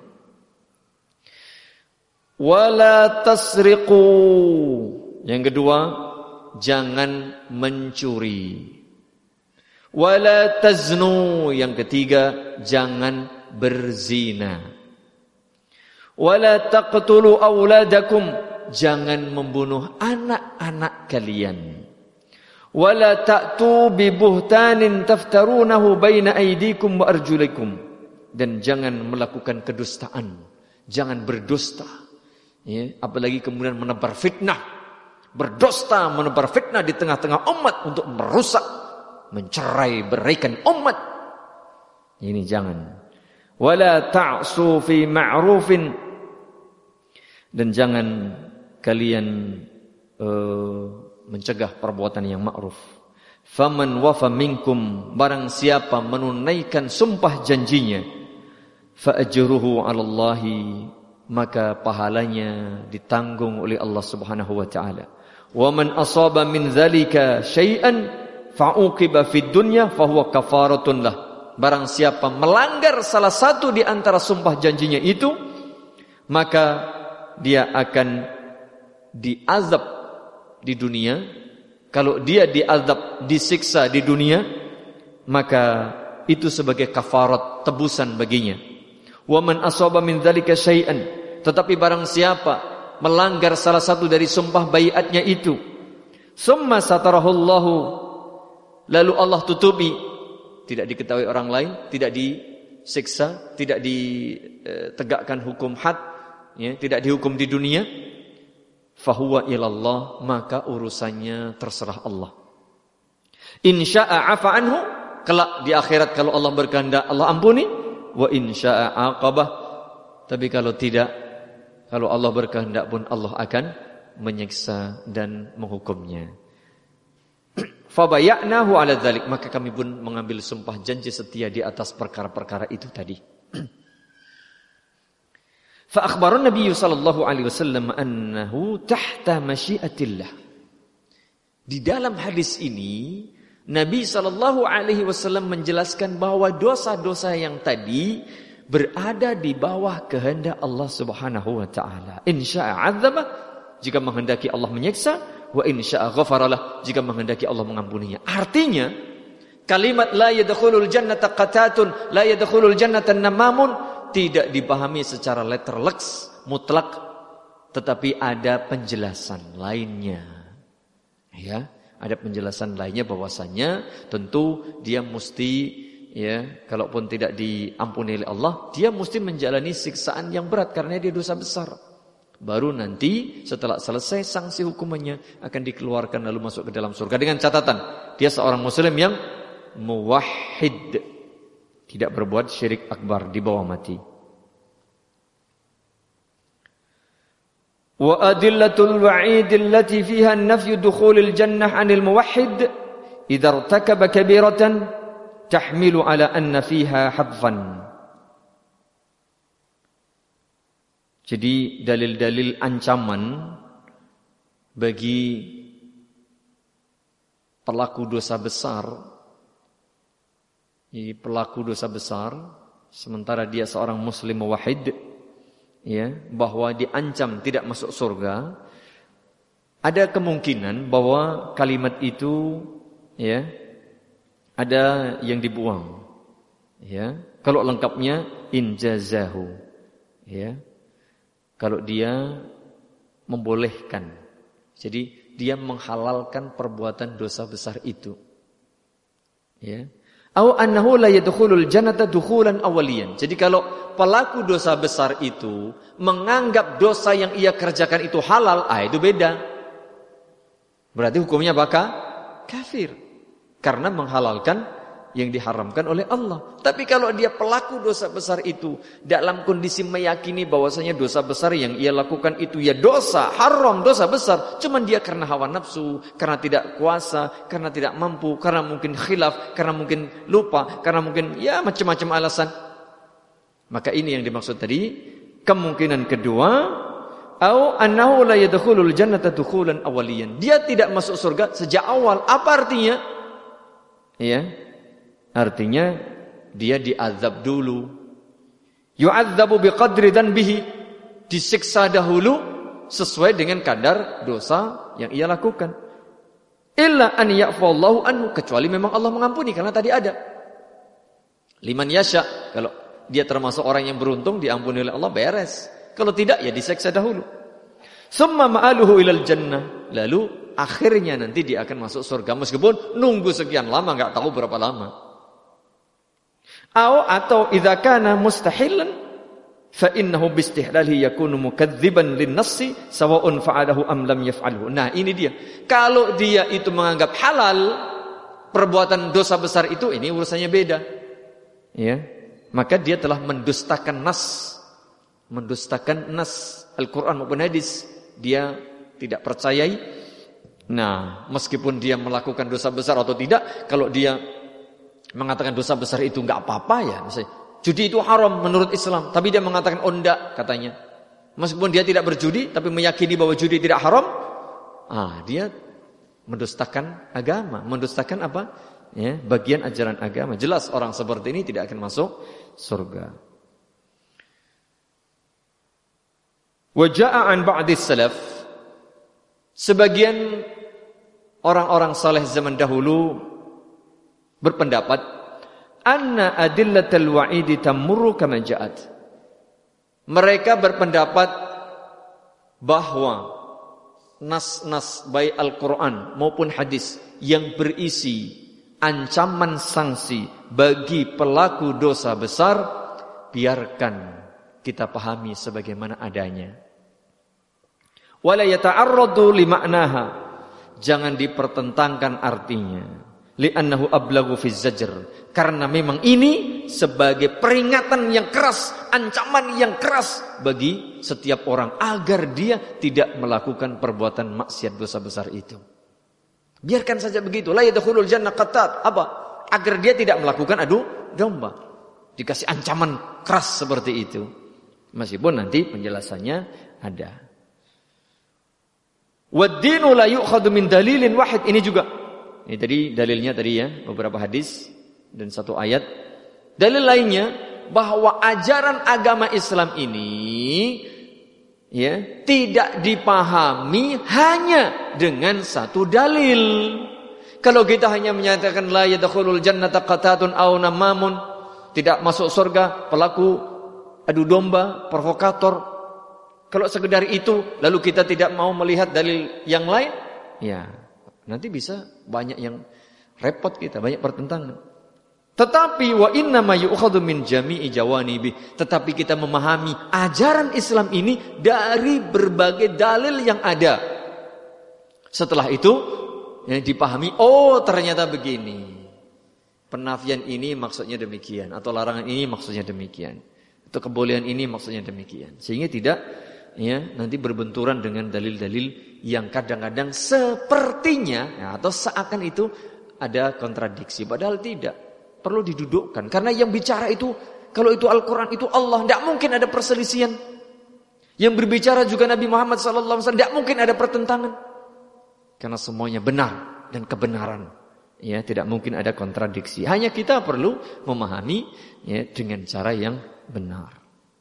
Wala tasriqu. Yang kedua, jangan mencuri. Wala taznu. Yang ketiga, jangan berzina. Wala taqtulu auladakum. Jangan membunuh anak-anak kalian. Wala ta'tu bi buhtanin taftarunahu baina aydikum wa arjulikum. Dan jangan melakukan kedustaan, jangan berdusta, ya, apalagi kemudian menebar fitnah, berdusta, menebar fitnah di tengah-tengah umat untuk merusak, mencerai beraikan umat. Ini jangan. Wala ta'su fi ma'rufin. Dan jangan kalian uh, mencegah perbuatan yang ma'ruf. Faman wafa minkum, barang siapa menunaikan sumpah janjinya, fa ajruhu 'ala Allahi, maka pahalanya ditanggung oleh Allah Subhanahu wa taala. Wa man asaba min dzalika syai'an fa'uqiba fid dunya fa huwa kafaratun lah. Barang siapa melanggar salah satu di antara sumpah janjinya itu, maka dia akan diazab di dunia. Kalau dia diazab, disiksa di dunia, maka itu sebagai kafarat, tebusan baginya. Wa man asaba min dzalika syai'an, tetapi barang siapa melanggar salah satu dari sumpah baiatnya itu, Summa satarahullahu, lalu Allah tutupi, tidak diketahui orang lain, tidak disiksa, tidak ditegakkan hukum had, ya, tidak dihukum di dunia. Fahuwa ilallah, maka urusannya terserah Allah. Insya'a afa anhu, kelak di akhirat kalau Allah berkehendak Allah ampuni. Wa insya'a aqabah, tapi kalau tidak, kalau Allah berkehendak pun Allah akan menyiksa dan menghukumnya. Fabaya'nahu ala dzalik, maka kami pun mengambil sumpah janji setia di atas perkara-perkara itu tadi. Fa akhbara Nabi sallallahu alaihi wasallam annahu tahta masyiatillah. Di dalam hadis ini Nabi sallallahu alaihi wasallam menjelaskan bahwa dosa-dosa yang tadi berada di bawah kehendak Allah Subhanahu wa taala. Insya'a 'adzaba, jika menghendaki Allah menyiksa, wa insya'a ghafaralah, jika menghendaki Allah mengampuninya. Artinya kalimat la yadkhulul jannata qatatun, la yadkhulul jannata namamun tidak dipahami secara letterleks mutlak, tetapi ada penjelasan lainnya. Ya, ada penjelasan lainnya bahwasanya tentu dia mesti, ya, kalaupun tidak diampuni oleh Allah, dia mesti menjalani siksaan yang berat karena dia dosa besar. Baru nanti setelah selesai sanksi hukumannya akan dikeluarkan lalu masuk ke dalam surga, dengan catatan dia seorang muslim yang muwahhid, tidak berbuat syirik akbar di bawah mati. Wa adillatul wa'id allati fiha an-nafyu dukhulil jannah 'anil muwahhid idza irtakaba kabiratan tahmilu 'ala anna fiha hadfan. Jadi dalil-dalil ancaman bagi pelaku dosa besar, ini pelaku dosa besar sementara dia seorang muslim muwahhid, ya, bahwa diancam tidak masuk surga. Ada kemungkinan bahwa kalimat itu, ya, ada yang dibuang, ya. Kalau lengkapnya injazahu, ya, kalau dia membolehkan, jadi dia menghalalkan perbuatan dosa besar itu, ya. Au annahu la yadkhulul jannata dukhulan awaliyan. Jadi kalau pelaku dosa besar itu menganggap dosa yang ia kerjakan itu halal, ah itu beda. Berarti hukumnya bakal kafir karena menghalalkan yang diharamkan oleh Allah. Tapi kalau dia pelaku dosa besar itu dalam kondisi meyakini bahwasanya dosa besar yang ia lakukan itu ya dosa, haram, dosa besar, cuman dia karena hawa nafsu, karena tidak kuasa, karena tidak mampu, karena mungkin khilaf, karena mungkin lupa, karena mungkin ya macam-macam alasan. Maka ini yang dimaksud tadi. Kemungkinan kedua, au annahu la yadkhulul jannata dukhulan awaliyan. Dia tidak masuk surga sejak awal. Apa artinya? Ya. Artinya dia diazab dulu. Yu'adzabu biqadri dzanbihi, disiksa dahulu sesuai dengan kadar dosa yang ia lakukan. Illa an ya'fallahu anhu, kecuali memang Allah mengampuni, karena tadi ada liman yasha, kalau dia termasuk orang yang beruntung diampuni oleh Allah, beres. Kalau tidak ya disiksa dahulu. Summa ma'aluhu ilal jannah, lalu akhirnya nanti dia akan masuk surga meskipun nunggu sekian lama, enggak tahu berapa lama. Aw atau idza kana mustahilan fa innahu bistihlalihi yakunu mukadziban lin-nassi sawa'un fa'alahu am lam yaf'alhu. Nah, ini dia. Kalau dia itu menganggap halal perbuatan dosa besar itu, ini urusannya beda. Ya. Maka dia telah mendustakan nas. Mendustakan nas Al-Qur'an maupun hadis. Dia tidak percayai. Nah, meskipun dia melakukan dosa besar atau tidak, kalau dia mengatakan dosa besar itu enggak apa-apa ya, misalnya judi itu haram menurut Islam, tapi dia mengatakan oh enggak katanya. Meskipun dia tidak berjudi tapi meyakini bahwa judi tidak haram, ah dia mendustakan agama, mendustakan apa? Ya, bagian ajaran agama. Jelas orang seperti ini tidak akan masuk surga. Wa jaa'a an ba'dis salaf, sebagian orang-orang saleh zaman dahulu berpendapat anna adillatal wa'idi tamurru kama ja'at. Mereka berpendapat bahwa nas-nas baik Al-Quran maupun hadis yang berisi ancaman sanksi bagi pelaku dosa besar, biarkan kita pahami sebagaimana adanya. Wala yata'arradu li ma'naha, jangan dipertentangkan artinya. Li'annahu ablagu fi zajr, karena memang ini sebagai peringatan yang keras, ancaman yang keras bagi setiap orang agar dia tidak melakukan perbuatan maksiat dosa besar itu. Biarkan saja begitu. La yadkhulul jannah qattat, apa? Agar dia tidak melakukan adu domba. Dikasih ancaman keras seperti itu. Meskipun nanti penjelasannya ada. Wad-dinu la yu'khadhu min dalilin wahid, ini juga. Ini tadi dalilnya tadi ya, beberapa hadis dan satu ayat. Dalil lainnya bahwa ajaran agama Islam ini ya tidak dipahami hanya dengan satu dalil. Kalau kita hanya menyatakan la yadkhulul jannata qatatun aw namamun, tidak masuk surga pelaku adu domba, provokator. Kalau sekedar itu lalu kita tidak mau melihat dalil yang lain, ya nanti bisa banyak yang repot kita, banyak pertentangan. Tetapi wa inna ma yu'khadhu min jami'i jawanibi, tetapi kita memahami ajaran Islam ini dari berbagai dalil yang ada. Setelah itu yang dipahami, oh ternyata begini. Penafian ini maksudnya demikian, atau larangan ini maksudnya demikian, atau kebolehan ini maksudnya demikian. Sehingga tidak ya nanti berbenturan dengan dalil-dalil yang kadang-kadang sepertinya ya, atau seakan itu ada kontradiksi, padahal tidak. Perlu didudukkan, karena yang bicara itu kalau itu Al-Quran itu Allah, tidak mungkin ada perselisihan. Yang berbicara juga Nabi Muhammad sallallahu alaihi wasallam, tidak mungkin ada pertentangan, karena semuanya benar dan kebenaran. Ya, tidak mungkin ada kontradiksi. Hanya kita perlu memahami ya dengan cara yang benar.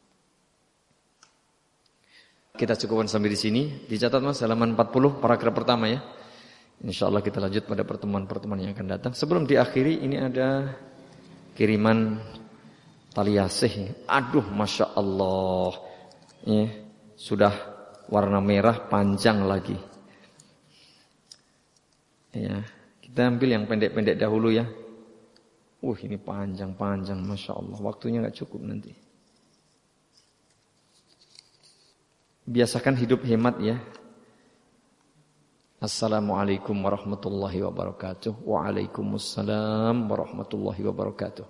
Kita cukupkan sampai di sini. Dicatat Mas halaman empat puluh paragraf pertama ya. Insyaallah kita lanjut pada pertemuan-pertemuan yang akan datang. Sebelum diakhiri, ini ada kiriman tali asih. Aduh, masya Allah. Ya, sudah warna merah panjang lagi. Ya, kita ambil yang pendek-pendek dahulu ya. Uh, ini panjang-panjang, masya Allah. Waktunya nggak cukup nanti. Biasakan hidup hemat ya. Assalamualaikum warahmatullahi wabarakatuh. Waalaikumsalam warahmatullahi wabarakatuh.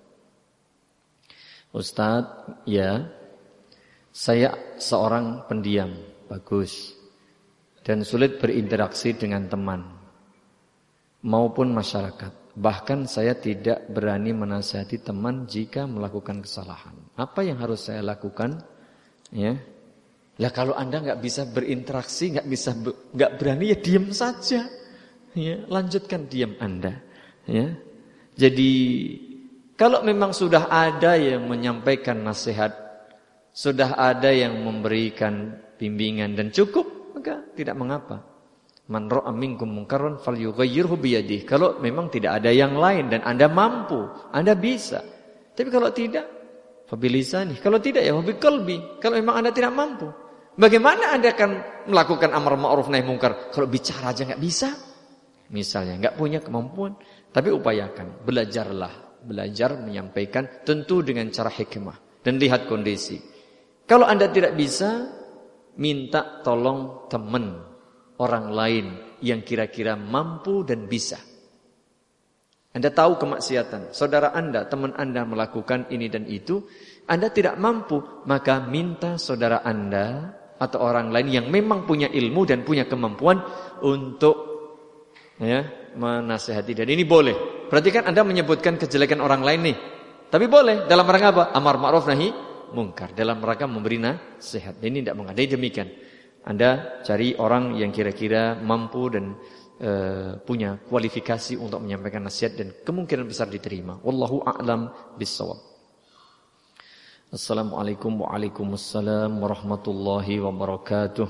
Ustadz, ya, saya seorang pendiam, bagus, dan sulit berinteraksi dengan teman maupun masyarakat. Bahkan saya tidak berani menasihati teman jika melakukan kesalahan. Apa yang harus saya lakukan? Ya. Lah kalau Anda nggak bisa berinteraksi, nggak bisa nggak berani ya diam saja. Ya, lanjutkan diam Anda. Ya. Jadi kalau memang sudah ada yang menyampaikan nasihat, sudah ada yang memberikan bimbingan dan cukup, maka tidak mengapa. Man ra'a minkum munkaran falyughayyirhu biyadihi. Kalau memang tidak ada yang lain dan Anda mampu, Anda bisa. Tapi kalau tidak, fabilisani. Kalau tidak ya biqalbi. Kalau memang Anda tidak mampu, bagaimana Anda akan melakukan amar ma'ruf nahi munkar kalau bicara aja enggak bisa? Misalnya enggak punya kemampuan, tapi upayakan, belajarlah, belajar menyampaikan tentu dengan cara hikmah dan lihat kondisi. Kalau Anda tidak bisa, minta tolong teman, orang lain yang kira-kira mampu dan bisa. Anda tahu kemaksiatan, saudara Anda, teman Anda melakukan ini dan itu, Anda tidak mampu, maka minta saudara Anda atau orang lain yang memang punya ilmu dan punya kemampuan untuk ya, menasihati. Dan ini boleh. Berarti kan Anda menyebutkan kejelekan orang lain nih. Tapi boleh dalam rangka apa? Amar ma'ruf nahi munkar, dalam rangka memberi nasihat. Ini tidak mengadai demikian. Anda cari orang yang kira-kira mampu dan e, punya kualifikasi untuk menyampaikan nasihat dan kemungkinan besar diterima. Wallahu a'lam bissawab. Assalamualaikum waalaikumsalam warahmatullahi wabarakatuh.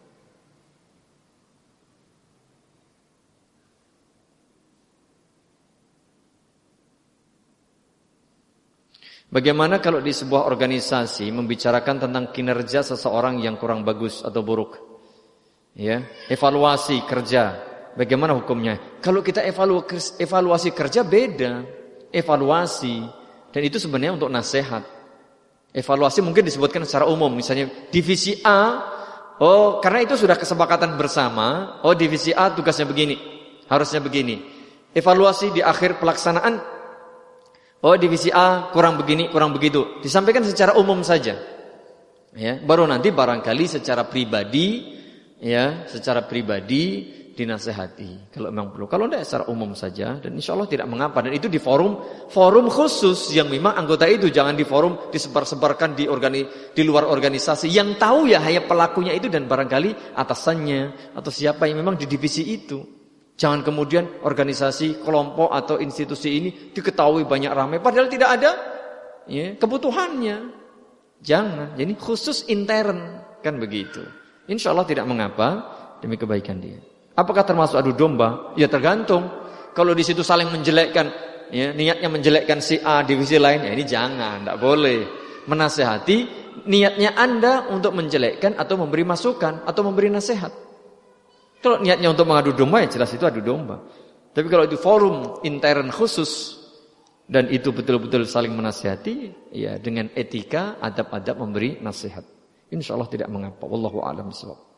Bagaimana kalau di sebuah organisasi membicarakan tentang kinerja seseorang yang kurang bagus atau buruk? Ya, evaluasi kerja. Bagaimana hukumnya? Kalau kita evaluasi, evaluasi kerja beda. Evaluasi. Dan itu sebenarnya untuk nasihat. Evaluasi mungkin disebutkan secara umum. Misalnya divisi A. Oh, karena itu sudah kesepakatan bersama. Oh, divisi A tugasnya begini. Harusnya begini. Evaluasi di akhir pelaksanaan. Oh, divisi A kurang begini, kurang begitu. Disampaikan secara umum saja. Ya, baru nanti barangkali secara pribadi. Ya, secara pribadi dinasehati kalau memang perlu. Kalau tidak secara umum saja dan insya Allah tidak mengapa. Dan itu di forum forum khusus yang memang anggota itu, jangan di forum disebar-sebarkan di organi, di luar organisasi. Yang tahu ya hanya pelakunya itu dan barangkali atasannya atau siapa yang memang di divisi itu. Jangan kemudian organisasi, kelompok atau institusi ini diketahui banyak ramai padahal tidak ada ya, kebutuhannya. Jangan. Jadi khusus intern kan begitu. Insya Allah tidak mengapa demi kebaikan dia. Apakah termasuk adu domba? Ya tergantung. Kalau di situ saling menjelekkan, ya, niatnya menjelekkan si A divisi lain, ya ini jangan, tidak boleh. Menasehati, niatnya Anda untuk menjelekkan atau memberi masukan atau memberi nasihat. Kalau niatnya untuk mengadu domba, ya jelas itu adu domba. Tapi kalau itu forum intern khusus dan itu betul-betul saling menasihati, ya dengan etika, adab-adab memberi nasihat. Insya Allah tidak mengapa. Wallahu a'lam bishawab.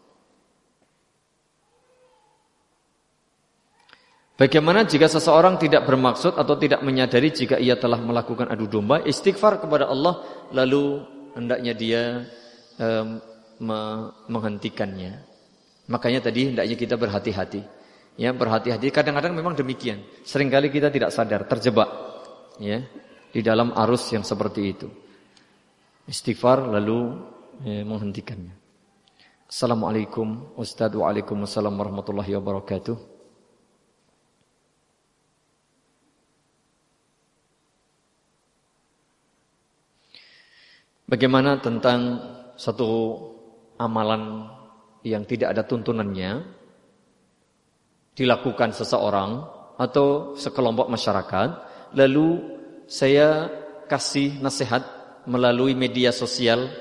Bagaimana jika seseorang tidak bermaksud atau tidak menyadari jika ia telah melakukan adu domba, istighfar kepada Allah, lalu hendaknya dia um, me- menghentikannya. Makanya tadi hendaknya kita berhati-hati. Ya, berhati-hati. Kadang-kadang memang demikian. Seringkali kita tidak sadar, terjebak ya di dalam arus yang seperti itu. Istighfar lalu ya, menghentikannya. Assalamualaikum Ustaz, waalaikumsalam warahmatullahi wabarakatuh. Bagaimana tentang satu amalan yang tidak ada tuntunannya dilakukan seseorang atau sekelompok masyarakat, lalu saya kasih nasihat melalui media sosial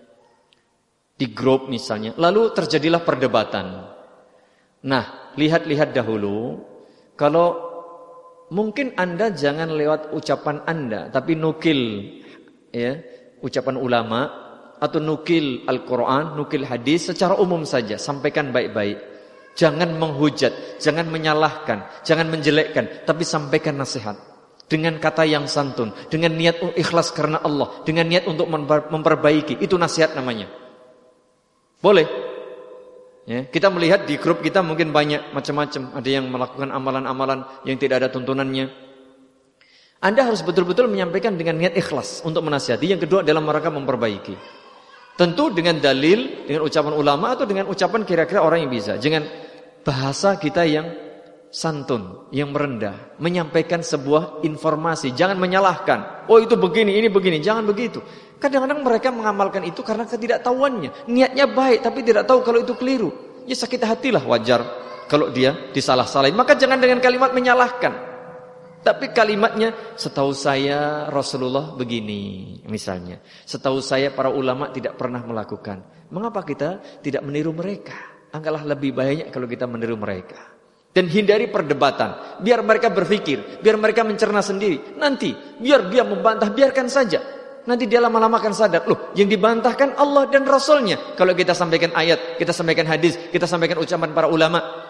di grup misalnya, lalu terjadilah perdebatan. Nah, lihat-lihat dahulu, kalau mungkin Anda jangan lewat ucapan Anda, tapi nukil ya. Ucapan ulama atau nukil Al-Quran, nukil hadis secara umum saja, sampaikan baik-baik. Jangan menghujat, jangan menyalahkan, jangan menjelekkan, tapi sampaikan nasihat dengan kata yang santun, dengan niat ikhlas karena Allah, dengan niat untuk memperbaiki. Itu nasihat namanya. Boleh. Ya, kita melihat di grup kita mungkin banyak macam-macam, ada yang melakukan amalan-amalan yang tidak ada tuntunannya. Anda harus betul-betul menyampaikan dengan niat ikhlas untuk menasihati. Yang kedua dalam rangka memperbaiki. Tentu dengan dalil, dengan ucapan ulama atau dengan ucapan kira-kira orang yang bisa. Jangan bahasa kita yang santun, yang merendah, menyampaikan sebuah informasi, jangan menyalahkan. Oh itu begini, ini begini, jangan begitu. Kadang-kadang mereka mengamalkan itu karena ketidaktahuannya. Niatnya baik tapi tidak tahu kalau itu keliru. Ya sakit hatilah, wajar kalau dia disalah-salahin. Maka jangan dengan kalimat menyalahkan. Tapi kalimatnya, setahu saya Rasulullah begini misalnya. Setahu saya para ulama tidak pernah melakukan. Mengapa kita tidak meniru mereka? Anggalah lebih banyak kalau kita meniru mereka. Dan hindari perdebatan. Biar mereka berpikir, biar mereka mencerna sendiri. Nanti, biar dia membantah, biarkan saja. Nanti dia lama-lama akan sadar. Loh, yang dibantahkan Allah dan Rasulnya. Kalau kita sampaikan ayat, kita sampaikan hadis, kita sampaikan ucapan para ulama.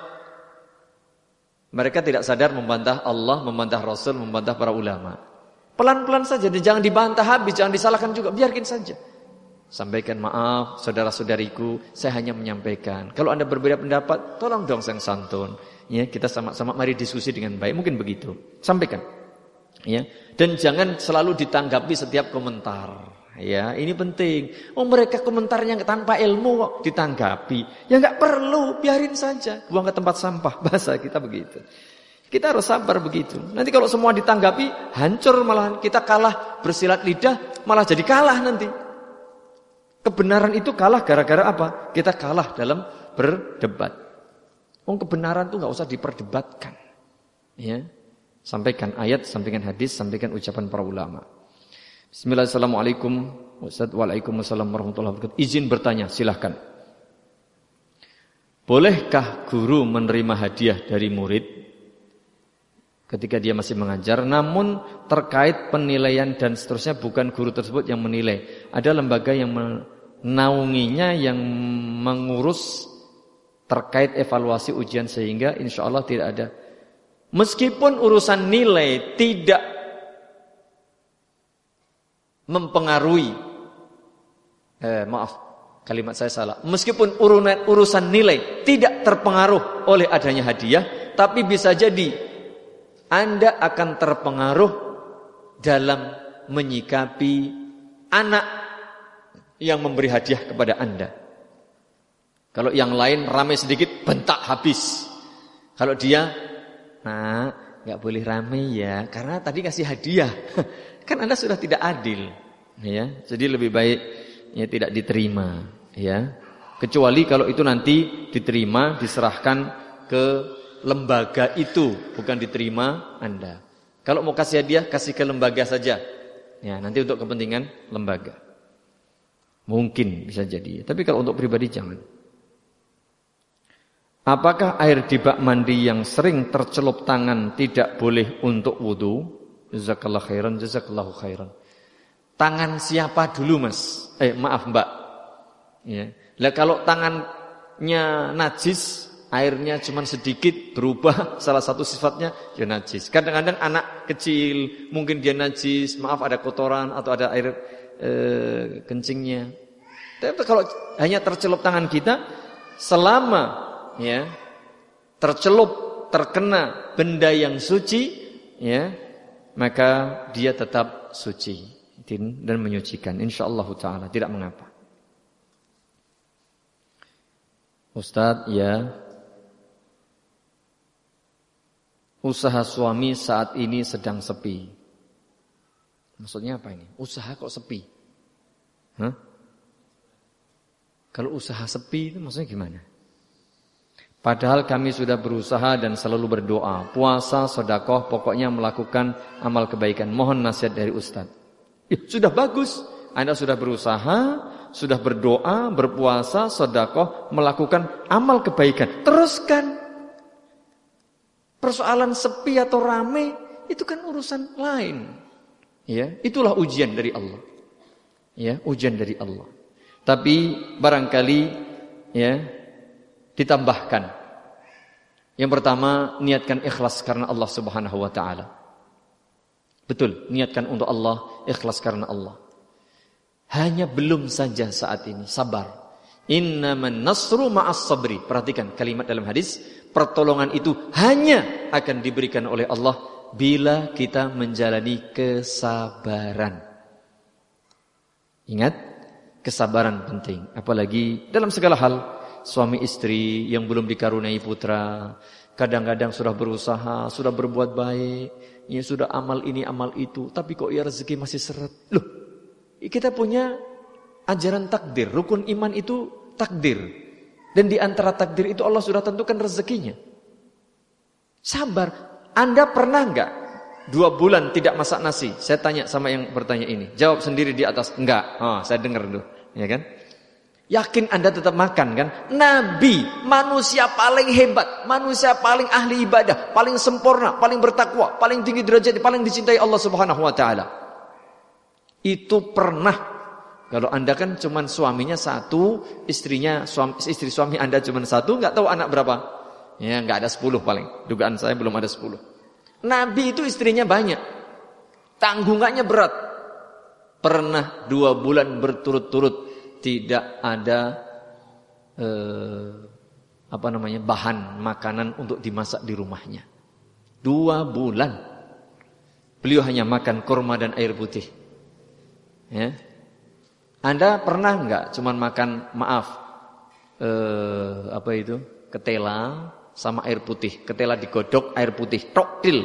Mereka tidak sadar membantah Allah, membantah Rasul, membantah para ulama. Pelan-pelan saja, dan jangan dibantah habis, jangan disalahkan juga, biarkan saja. Sampaikan, maaf saudara-saudariku, saya hanya menyampaikan. Kalau Anda berbeda pendapat, tolong dong yang santun. Ya, kita sama-sama mari diskusi dengan baik, mungkin begitu. Sampaikan. Ya, dan jangan selalu ditanggapi setiap komentar. Ya, ini penting. Oh, mereka komentarnya tanpa ilmu kok ditanggapi. Ya enggak perlu, biarin saja. Buang ke tempat sampah, bahasa kita begitu. Kita harus sabar begitu. Nanti kalau semua ditanggapi, hancur malahan. Kita kalah bersilat lidah, malah jadi kalah nanti. Kebenaran itu kalah gara-gara apa? Kita kalah dalam berdebat. Oh, kebenaran itu enggak usah diperdebatkan. Ya. Sampaikan ayat, sampaikan hadis, sampaikan ucapan para ulama. Bismillahirrahmanirrahim. Ustaz, waalaikumsalam warahmatullahi wabarakatuh. Izin bertanya, silahkan. Bolehkah guru menerima hadiah dari murid ketika dia masih mengajar, namun terkait penilaian dan seterusnya bukan guru tersebut yang menilai. Ada lembaga yang menaunginya, yang mengurus terkait evaluasi ujian, sehingga insya Allah tidak ada. Meskipun urusan nilai tidak mempengaruhi, eh, maaf kalimat saya salah. Meskipun urusan nilai tidak terpengaruh oleh adanya hadiah, tapi bisa jadi Anda akan terpengaruh dalam menyikapi anak yang memberi hadiah kepada Anda. Kalau yang lain ramai sedikit, bentak habis. Kalau dia, nah, nggak boleh ramai ya, karena tadi kasih hadiah. Kan Anda sudah tidak adil, ya. Jadi lebih baik ya tidak diterima, ya. Kecuali kalau itu nanti diterima, diserahkan ke lembaga itu, bukan diterima Anda. Kalau mau kasih hadiah, kasih ke lembaga saja. Ya, nanti untuk kepentingan lembaga. Mungkin bisa jadi, tapi kalau untuk pribadi jangan. Apakah air di bak mandi yang sering tercelup tangan tidak boleh untuk wudu? Jazakallahu khairan, jazakallahu khairan. Tangan siapa dulu, Mas? Eh, maaf, Mbak. Ya. Lah kalau tangannya najis, airnya cuma sedikit berubah salah satu sifatnya, ya najis. Kadang-kadang anak kecil mungkin dia najis, maaf ada kotoran atau ada air e, kencingnya. Tapi kalau hanya tercelup tangan kita, selama ya tercelup terkena benda yang suci, ya maka dia tetap suci dan menyucikan. Insyaallah taala tidak mengapa. Ustadz, ya, usaha suami saat ini sedang sepi. Maksudnya apa ini? Usaha kok sepi? Hah? Kalau usaha sepi itu maksudnya gimana? Padahal kami sudah berusaha dan selalu berdoa, puasa, sedekah, pokoknya melakukan amal kebaikan. Mohon nasihat dari Ustadz. Ya, sudah bagus. Anda sudah berusaha, sudah berdoa, berpuasa, sedekah, melakukan amal kebaikan. Teruskan. Persoalan sepi atau rame itu kan urusan lain. Ya, itulah ujian dari Allah. Ya, ujian dari Allah. Tapi barangkali ya ditambahkan. Yang pertama, niatkan ikhlas karena Allah Subhanahu wa taala. Betul, niatkan untuk Allah, ikhlas karena Allah. Hanya belum saja saat ini, sabar. Innaman nasru ma'as sabri. Perhatikan kalimat dalam hadis, pertolongan itu hanya akan diberikan oleh Allah bila kita menjalani kesabaran. Ingat, kesabaran penting. Apalagi dalam segala hal, suami istri yang belum dikaruniai putra, kadang-kadang sudah berusaha, sudah berbuat baik, ya sudah amal ini, amal itu, tapi kok ya rezeki masih seret. Loh, kita punya ajaran takdir, rukun iman itu takdir. Dan di antara takdir itu Allah sudah tentukan rezekinya. Sabar. Anda pernah enggak dua bulan tidak masak nasi? Saya tanya sama yang bertanya ini. Jawab sendiri di atas. Enggak. Oh, saya dengar dulu. Ya kan? Yakin Anda tetap makan kan? Nabi, manusia paling hebat, manusia paling ahli ibadah, paling sempurna, paling bertakwa, paling tinggi derajat, paling dicintai Allah Subhanahu wa taala. Itu pernah. Kalau Anda kan cuman suaminya satu, istrinya suami, istri suami Anda cuman satu, enggak tahu anak berapa. Ya, enggak ada sepuluh paling. Dugaan saya belum ada sepuluh. Nabi itu istrinya banyak. Tanggungannya berat. Pernah dua bulan berturut-turut tidak ada eh, apa namanya bahan makanan untuk dimasak di rumahnya. Dua bulan beliau hanya makan kurma dan air putih. Ya, Anda pernah nggak cuman makan maaf eh, apa itu ketela sama air putih, ketela digodok air putih toktil?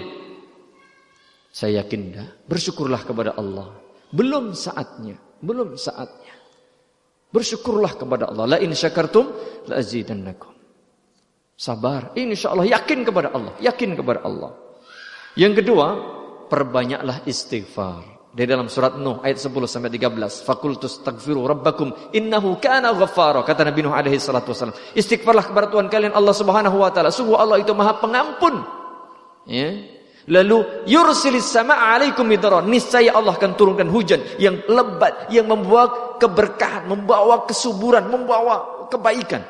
Saya yakin dah. Bersyukurlah kepada Allah. Belum saatnya, belum saatnya. Bersyukurlah kepada Allah. La in syakartum la azidannakum. Sabar. Insyaallah, yakin kepada Allah, yakin kepada Allah. Yang kedua, perbanyaklah istighfar. Di dalam surat Nuh ayat sepuluh sampai tiga belas. Faqultu astaghfiru rabbakum innahu kana ghaffara. Kata Nabi Nuh alaihi salatu wasallam, istighfarlah kepada Tuhan kalian Allah Subhanahu wa taala. Sungguh Allah itu Maha Pengampun. Ya. Lalu yursilis samaa 'alaikum midrar. Niscaya Allah akan turunkan hujan yang lebat, yang membawa keberkahan, membawa kesuburan, membawa kebaikan.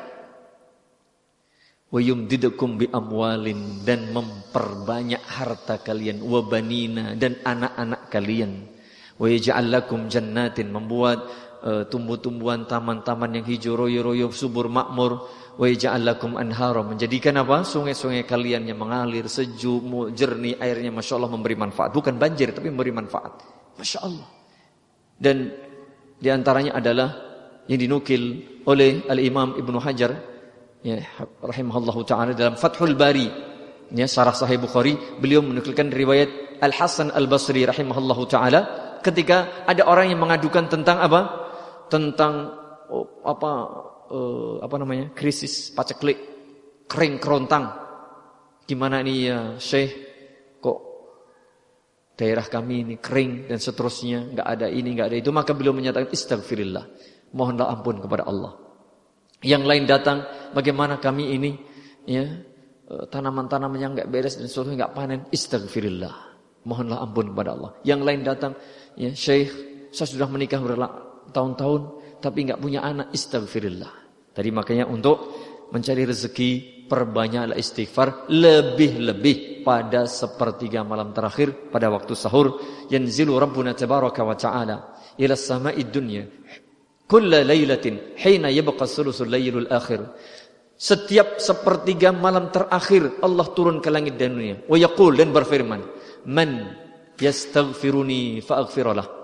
Wa yumdidukum bi amwalin, dan memperbanyak harta kalian, wa banina, dan anak-anak kalian. Wa yaj'al lakum jannatin, membuat uh, tumbuh-tumbuhan, taman-taman yang hijau royo-royo, subur makmur. Wa yaj'al lakum anhara, menjadikan apa? Sungai-sungai kalian yang mengalir sejuk, jernih, airnya Masya Allah memberi manfaat. Bukan banjir tapi memberi manfaat. Masya Allah. Dan diantaranya adalah yang dinukil oleh Al-Imam Ibnu Hajar, ya, rahimahullahu ta'ala, dalam Fathul Bari, ya, Syarah Sahih Bukhari, beliau menukilkan riwayat Al-Hasan Al-Basri rahimahullahu ta'ala, ketika ada orang yang mengadukan tentang apa? Tentang oh, apa uh, apa namanya? krisis paceklik, kering kerontang. Gimana ini ya, Syekh, kok daerah kami ini kering dan seterusnya, enggak ada ini, enggak ada itu. Maka beliau menyatakan istighfirillah, mohonlah ampun kepada Allah. Yang lain datang, bagaimana kami ini, ya, tanaman-tanaman yang enggak beres dan seterusnya enggak panen, istighfirillah, mohonlah ampun kepada Allah. Yang lain datang, ya, Syekh, saya sudah menikah bertahun-tahun tapi enggak punya anak, istighfirillah. Tadi makanya untuk mencari rezeki, perbanyaklah istighfar, lebih-lebih pada sepertiga malam terakhir pada waktu sahur. Yanzilu Rabbuna tabaraka wa ta'ala ila sama'id dunya kulla lailatin hina yabqa sulusul lailul akhir. Setiap sepertiga malam terakhir Allah turun ke langit dan dunia. Wa yaqul, dan berfirman, man yastaghfiruni faaghfirlah.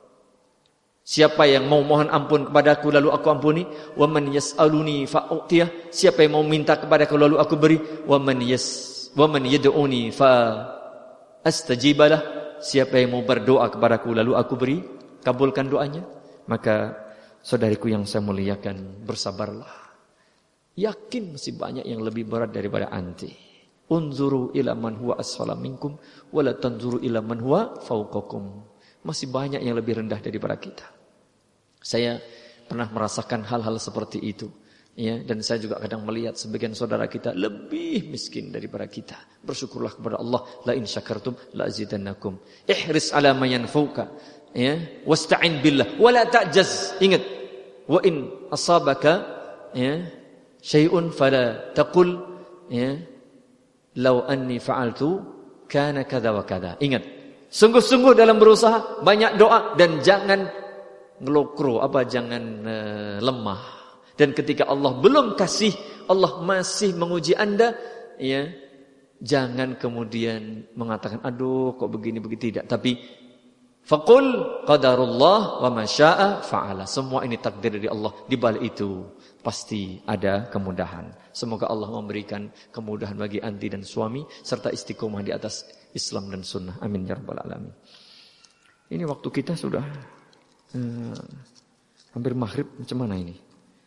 Siapa yang mau mohon ampun kepadaku lalu aku ampuni. Wa man yas'aluni fa'utiyah. Siapa yang mau minta kepadaku lalu aku beri. Wa man yas wa man yad'uni fa astajibalah. Siapa yang mau berdoa kepadaku lalu aku beri, kabulkan doanya. Maka saudariku yang saya muliakan, bersabarlah. Yakin masih banyak yang lebih berat daripada anti. Unzuru ila man huwa asfala minkum wa la tanzuru ila man huwa fawqakum. Masih banyak yang lebih rendah daripada kita. Saya pernah merasakan hal-hal seperti itu, ya, dan saya juga kadang melihat sebagian saudara kita lebih miskin daripada kita. Bersyukurlah kepada Allah, la in syakartum la azidannakum. Ihris ala ma yanfauka, ya, wasta'in billah wa la ta'jaz. Ingat, wa in asabaka, ya, syai'un fala taqul, ya, law anni fa'altu kana kadza wa kadza. Ingat, sungguh-sungguh dalam berusaha, banyak doa, dan jangan ngelokro, apa jangan uh, lemah. Dan ketika Allah belum kasih, Allah masih menguji Anda, ya, jangan kemudian mengatakan aduh kok begini begitu, tidak. Tapi faqul qadarullah wa ma syaa fa'ala. Semua ini takdir dari Allah. Di balik itu pasti ada kemudahan. Semoga Allah memberikan kemudahan bagi anti dan suami serta istiqomah di atas Islam dan sunnah. Amin ya rabbal alamin. Ini waktu kita sudah uh, hampir maghrib. Macam mana ini?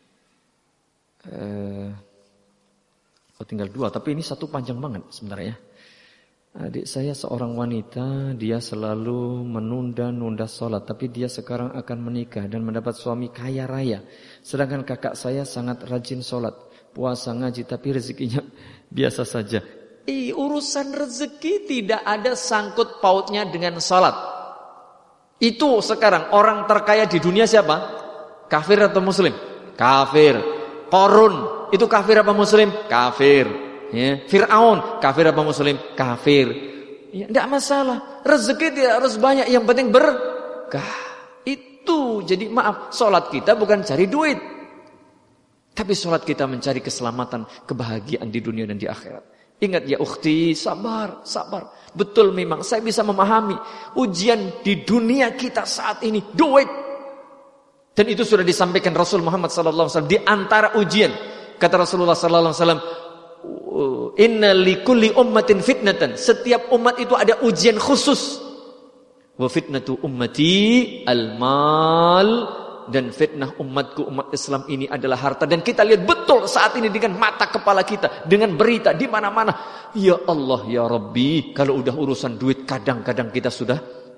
Uh, oh tinggal dua, tapi ini satu panjang banget sebenarnya. Adik saya seorang wanita, dia selalu menunda-nunda sholat, tapi dia sekarang akan menikah dan mendapat suami kaya raya. Sedangkan kakak saya sangat rajin sholat, puasa, ngaji, tapi rezekinya biasa saja. Eh, urusan rezeki tidak ada sangkut pautnya dengan sholat. Itu sekarang orang terkaya di dunia siapa? Kafir atau muslim? Kafir. Qarun itu kafir apa muslim? Kafir. Ya. Fir'aun kafir apa muslim? Kafir. Ya, tidak masalah. Rezeki tidak harus banyak, yang penting berkah. Itu jadi maaf, sholat kita bukan cari duit, tapi sholat kita mencari keselamatan, kebahagiaan di dunia dan di akhirat. Ingat ya ukhti, sabar, sabar. Betul memang saya bisa memahami ujian di dunia kita saat ini, duit. Dan itu sudah disampaikan Rasul Muhammad sallallahu alaihi wasallam di antara ujian. Kata Rasulullah sallallahu alaihi wasallam, inna likulli ummatin fitnatan. Setiap umat itu ada ujian khusus. Wa fitnatu ummati al-mal. Dan fitnah umatku, umat Islam ini adalah harta. Dan kita lihat betul saat ini dengan mata kepala kita, dengan berita di mana-mana. Ya Allah, ya Rabbi, kalau udah urusan duit kadang-kadang kita sudah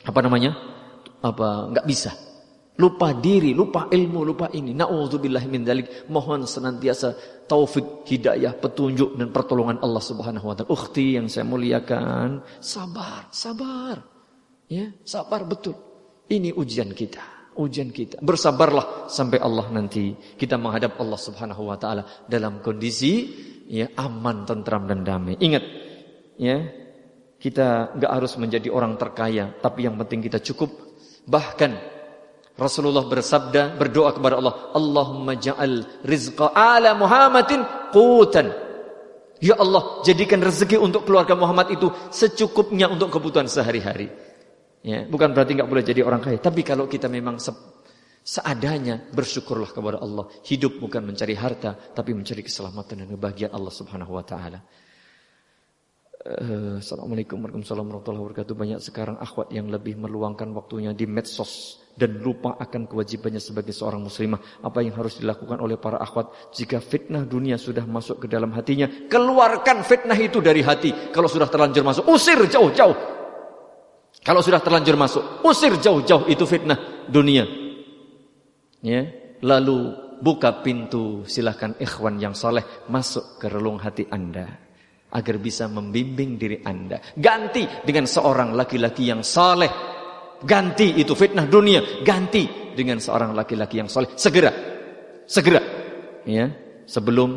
apa namanya? Apa enggak bisa. Lupa diri, lupa ilmu, lupa ini. Na'udzubillahi min dzalik. Mohon senantiasa taufik, hidayah, petunjuk dan pertolongan Allah Subhanahu wa taala. Ukhti yang saya muliakan, sabar, sabar. Ya, sabar betul. Ini ujian kita, ujian kita. Bersabarlah sampai Allah nanti kita menghadap Allah Subhanahu wa taala dalam kondisi ya aman, tentram dan damai. Ingat, ya. Kita enggak harus menjadi orang terkaya, tapi yang penting kita cukup. Bahkan Rasulullah bersabda, berdoa kepada Allah, Allahumma ja'al rizqa ala Muhammadin qutan. Ya Allah, jadikan rezeki untuk keluarga Muhammad itu secukupnya untuk kebutuhan sehari-hari. Ya, bukan berarti enggak boleh jadi orang kaya, tapi kalau kita memang se seadanya, bersyukurlah kepada Allah. Hidup bukan mencari harta, tapi mencari keselamatan dan kebahagiaan Allah Subhanahu wa taala. Uh, Assalamualaikum warahmatullahi wabarakatuh. Banyak sekarang akhwat yang lebih meluangkan waktunya di medsos dan lupa akan kewajibannya sebagai seorang muslimah. Apa yang harus dilakukan oleh para akhwat jika fitnah dunia sudah masuk ke dalam hatinya? Keluarkan fitnah itu dari hati. Kalau sudah terlanjur masuk, usir jauh-jauh. Kalau sudah terlanjur masuk, usir jauh-jauh itu fitnah dunia. Ya, lalu buka pintu, silakan ikhwan yang soleh masuk ke relung hati Anda agar bisa membimbing diri Anda. Ganti dengan seorang laki-laki yang saleh. Ganti itu fitnah dunia. Ganti dengan seorang laki-laki yang saleh. Segera. Segera. Ya, sebelum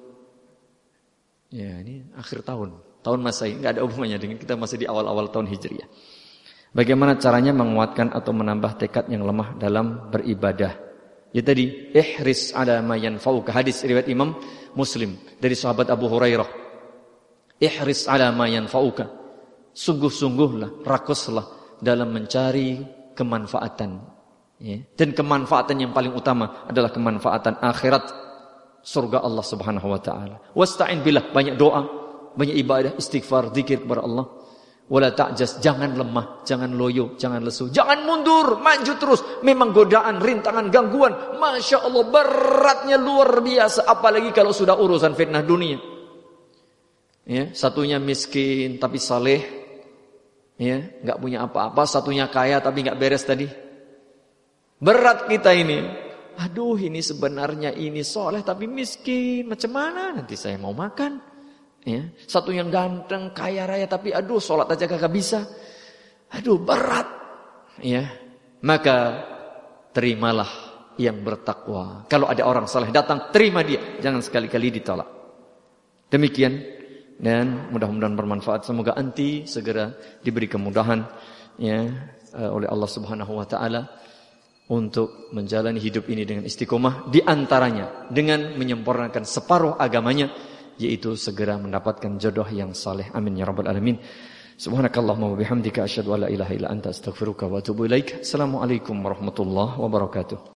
ya ini akhir tahun. Tahun Masehi, enggak ada hubungannya dengan kita masih di awal-awal tahun Hijriah. Bagaimana caranya menguatkan atau menambah tekad yang lemah dalam beribadah? Ya tadi, ihris ala ma yanfa'uka. Hadis riwayat Imam Muslim dari sahabat Abu Hurairah. Ihris ala ma yanfa'uka. Sungguh-sungguhlah, rakuslah dalam mencari kemanfaatan. Ya. Dan kemanfaatan yang paling utama adalah kemanfaatan akhirat, surga Allah Subhanahu wa taala. Wasta'in billah, banyak doa, banyak ibadah, istighfar, zikir kepada Allah. Wala ta'jas, jangan lemah, jangan loyo, jangan lesu, jangan mundur, maju terus. Memang godaan, rintangan, gangguan, Masya Allah beratnya luar biasa. Apalagi kalau sudah urusan fitnah dunia. Ya, satunya miskin tapi saleh, ya, nggak punya apa-apa. Satunya kaya tapi nggak beres tadi. Berat kita ini. Aduh, ini sebenarnya ini soleh tapi miskin. Macam mana nanti saya mau makan? Ya, satu yang ganteng, kaya raya tapi aduh sholat aja kagak bisa. Aduh berat. Ya, maka terimalah yang bertakwa. Kalau ada orang saleh datang, terima dia. Jangan sekali-kali ditolak. Demikian. Dan mudah-mudahan bermanfaat. Semoga anti segera diberi kemudahan ya oleh Allah Subhanahu wa taala untuk menjalani hidup ini dengan istiqomah, di antaranya dengan menyempurnakan separuh agamanya, yaitu segera mendapatkan jodoh yang saleh. Amin ya rabbal alamin. Subhanakallahumma wa bihamdika asyhadu an la ilaha illa anta astaghfiruka wa atubu ilaik. Assalamualaikum warahmatullahi wabarakatuh.